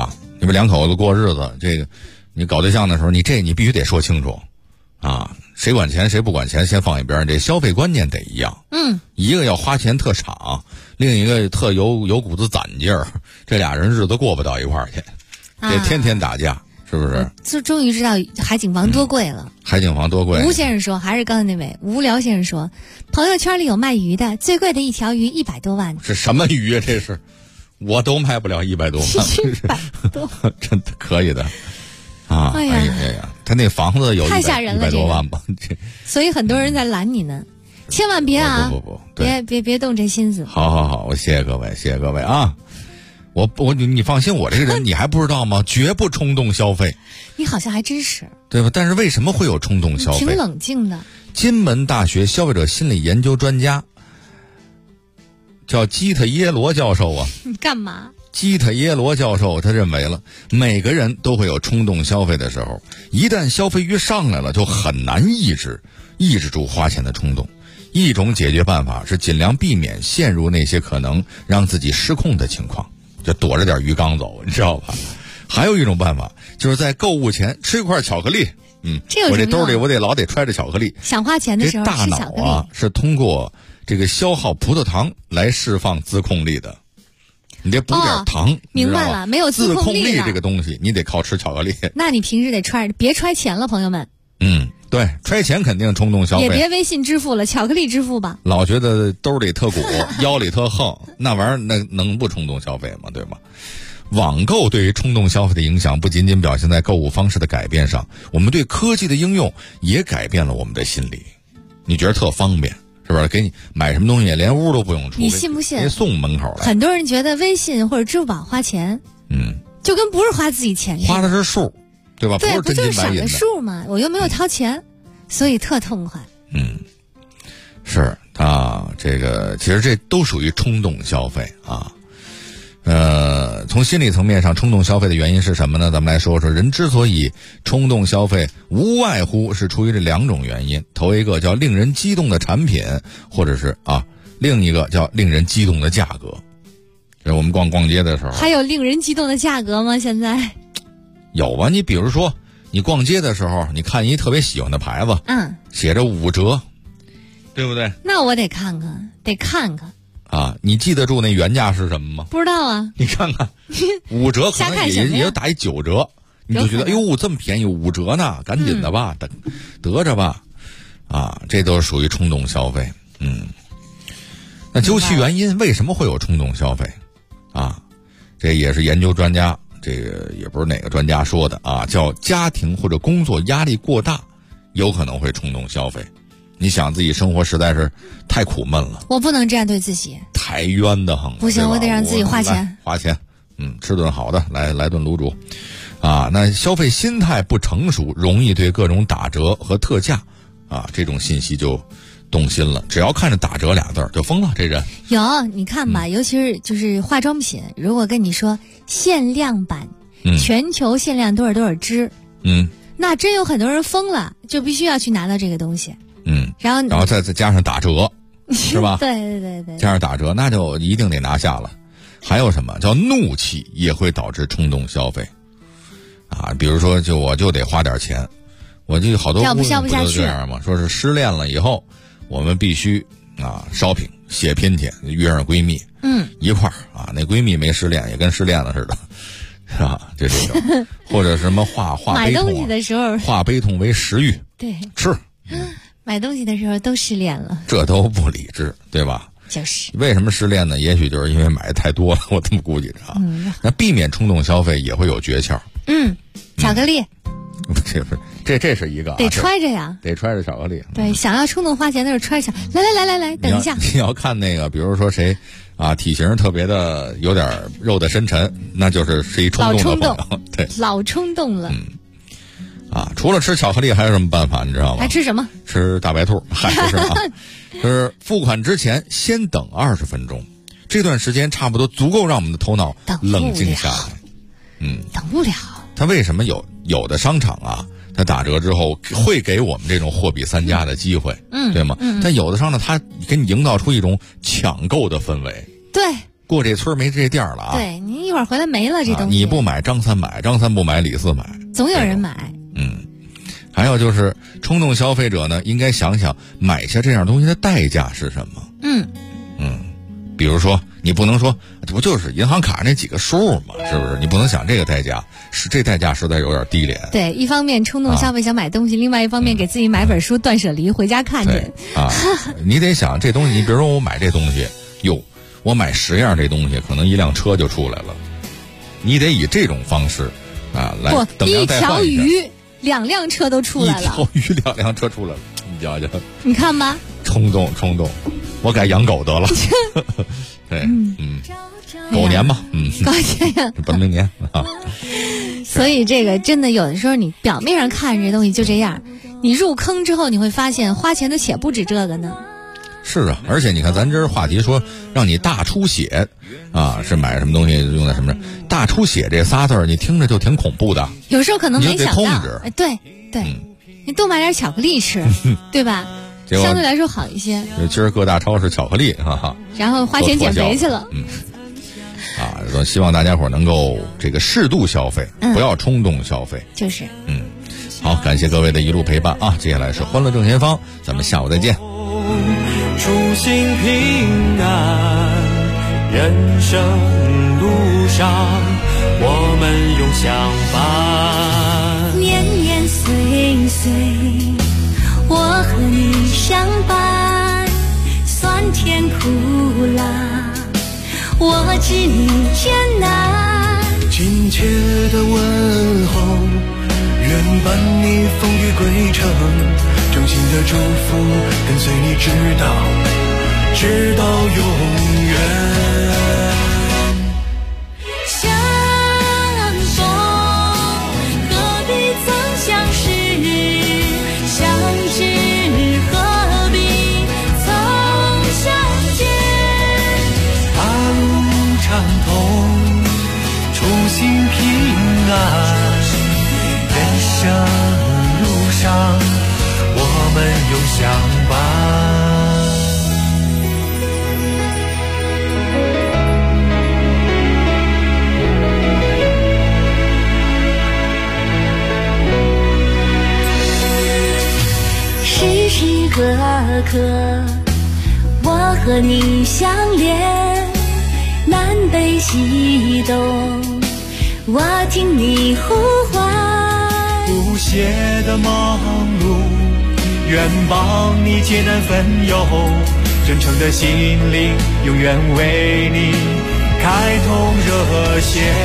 你们两口子过日子，这个你搞对象的时候，你必须得说清楚啊，谁管钱谁不管钱先放一边，这消费观念得一样。一个要花钱特敞，另一个特有股子攒劲儿，这俩人日子过不到一块儿去，得天天打架，是不是？ 就终于知道海景房多贵了。 海景房多贵？ 吴先生说，还是刚才那位无聊先生说，朋友圈里有卖鱼的，最贵的一条鱼100多万。 是什么鱼啊？这是我都卖不了100多万。 100多， 真的可以的啊！哎呀，他那房子有太吓人了 100多万吧？ 所以很多人在拦你呢，千万别啊！ 不， 别动这心思。 好，我谢谢各位啊！你放心，我这个人你还不知道吗？绝不冲动消费。 你好像还真是， 对吧？但是为什么会有冲动消费？ 挺冷静的。 金门大学消费者心理研究专家叫基特耶罗教授啊。 你干嘛？ 基特耶罗教授他认为了，每个人都会有冲动消费的时候，一旦消费欲上来了，就很难抑制住花钱的冲动。一种解决办法是尽量避免陷入那些可能让自己失控的情况，就躲着点鱼缸走，你知道吧？还有一种办法就是在购物前吃一块巧克力。我这兜里我老得揣着巧克力。 想花钱的时候吃巧克力。 这大脑啊是通过这个消耗葡萄糖来释放自控力的。你得补点糖， 明白了，没有自控力这个东西，你得靠吃巧克力。 那你平时得别揣钱了，朋友们。 对，揣钱肯定冲动消费， 也别微信支付了，巧克力支付吧。 老觉得兜里特鼓，腰里特横，那玩意儿那能不冲动消费吗？对吗？网购对于冲动消费的影响不仅仅表现在购物方式的改变上，我们对科技的应用也改变了我们的心理。你觉得特方便，是不是？给你买什么东西连屋都不用出， 你信不信？ 给送门口来。 很多人觉得微信或者支付宝花钱，就跟不是花自己钱似的， 花的是数，对吧？ 对， 不是真金白银的数嘛，我又没有掏钱，所以特痛快。 是啊，这个其实这都属于冲动消费啊。从心理层面上，冲动消费的原因是什么呢？咱们来说说，人之所以冲动消费，无外乎是出于这2种原因。头一个叫令人激动的产品，或者是另一个叫令人激动的价格。这我们逛街的时候， 还有令人激动的价格吗？现在有啊，你比如说，你逛街的时候，你看一特别喜欢的牌子，写着5折，对不对？ 那我得看看。 你记得住那原价是什么吗？ 不知道啊。 你看看，5折可能也就打一9折，你就觉得哎呦这么便宜，5折呢，赶紧的吧，得着吧，这都是属于冲动消费。那究其原因，为什么会有冲动消费？这也是研究专家，这个也不是哪个专家说的叫家庭或者工作压力过大，有可能会冲动消费。你想自己生活实在是太苦闷了， 我不能这样对自己， 太冤得很。 不行，我得让自己花钱， 吃顿好的，来顿卤煮，那消费心态不成熟，容易对各种打折和特价这种信息就动心了，只要看着打折俩字就疯了，这人。 有你看吧，尤其是就是化妆品，如果跟你说限量版，全球限量多少支，那真有很多人疯了，就必须要去拿到这个东西。然后再加上打折，是吧？ 对， 加上打折，那就一定得拿下了。还有什么叫怒气也会导致冲动消费比如说我就得花点钱，我就好多要不下不就这样吗？说是失恋了以后，我们必须shopping血拼去，约上闺蜜一块儿那闺蜜没失恋也跟失恋了似的，是吧？就这种或者什么化买悲痛东西的时候化悲痛为食欲， 对， 吃。 买东西的时候都失恋了， 这都不理智，对吧？ 就是为什么失恋呢？也许就是因为买的太多了，我这么估计着那避免冲动消费也会有诀窍。 巧克力， 这是一个得揣着呀， 得揣着巧克力。 对，想要冲动花钱的时候揣着。来，等一下。 你要看那个，比如说谁体型特别的有点肉的深沉，那是一冲动的朋友。对， 老冲动了。 除了吃巧克力还有什么办法你知道吗？ 还吃什么？ 吃大白兔，还不是就是付款之前先等20分钟，这段时间差不多足够让我们的头脑冷静下来。 等不了。 它为什么有的商场它打折之后会给我们这种货比三家的机会，对吗？但有的商场它给你营造出一种抢购的氛围。 对， 过这村没这店了啊。 对，你一会儿回来没了这东西。 你不买，张三买；张三不买，李四买。 总有人买。 还有就是冲动消费者呢，应该想想买下这样东西的代价是什么。比如说你不能说这不就是银行卡那几个数嘛，是不是？你不能想这个代价，这代价实在有点低廉。 对，一方面冲动消费想买东西，另外一方面给自己买本书断舍离回家看去。 你得想这东西，你比如说我买这东西，我买10样这东西，可能一辆车就出来了。你得以这种方式来等量代换一条鱼2辆车都出来了， 一条鱼2辆车出来了，你瞧瞧， 你看吧， 冲动，我改养狗得了。对，狗年吧， 高年， 本命年啊。 所以这个真的有的时候，你表面上看这东西就这样，你入坑之后，你会发现花钱的且不止这个呢。 是啊，而且你看咱这话题说让你大出血是买什么东西用在什么上，大出血这仨字儿你听着就挺恐怖的。 有时候可能没想到，对，你多买点巧克力吃，对吧？相对来说好一些。 今儿各大超市巧克力， 然后花钱减肥去了。 希望大家伙能够这个适度消费，不要冲动消费。 就是。 好，感谢各位的一路陪伴啊！接下来是欢乐正前方，咱们下午再见。 初心平安，人生路上我们永相伴。 年年岁岁，我和你相伴，酸甜苦辣，我知你艰难。 亲切的问候，愿伴你风雨归程，衷心的祝福跟随你直到永远。 相逢何必曾相识，相知何必曾相见。 大路畅通，初心平安，人生路上我们永相伴。 时时刻刻我和你相连，南北西东我听你呼唤。 不懈的忙碌，愿帮你艰难分忧，真诚的心灵永远为你开通热线。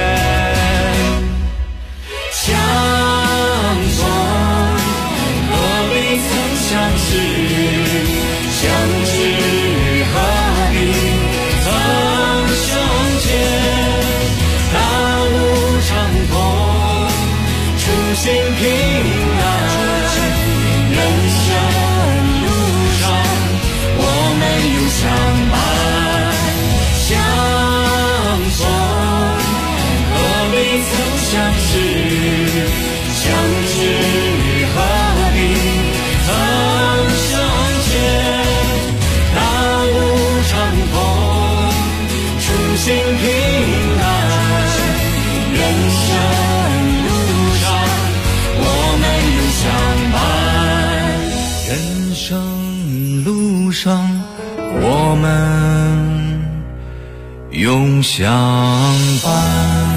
相逢何必曾相识，相知何必曾相见。大路畅通，初心平安，人生路上我们永相伴。相逢何必曾相识，相知何必曾相见。大路畅通，初心平安，人生路上我们永相伴。人生路上我们永相伴。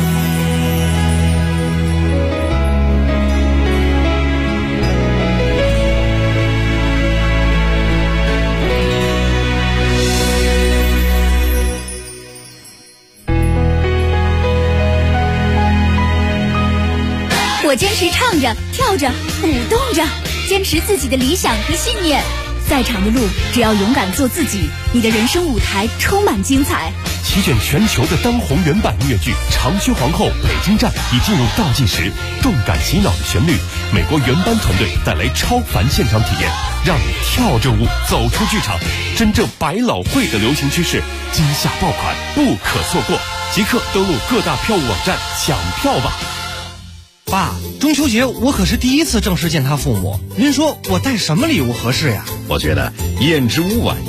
我坚持唱着、跳着、舞动着，坚持自己的理想和信念。再长的路，只要勇敢做自己，你的人生舞台充满精彩。 席卷全球的当红原版音乐剧《长靴皇后》北京站已进入倒计时，动感洗脑的旋律，美国原班团队带来超凡现场体验，让你跳着舞走出剧场。真正百老汇的流行趋势，今夏爆款不可错过，即刻登录各大票务网站抢票吧。 爸，中秋节我可是第一次正式见他父母，您说我带什么礼物合适呀？ 我觉得燕之屋晚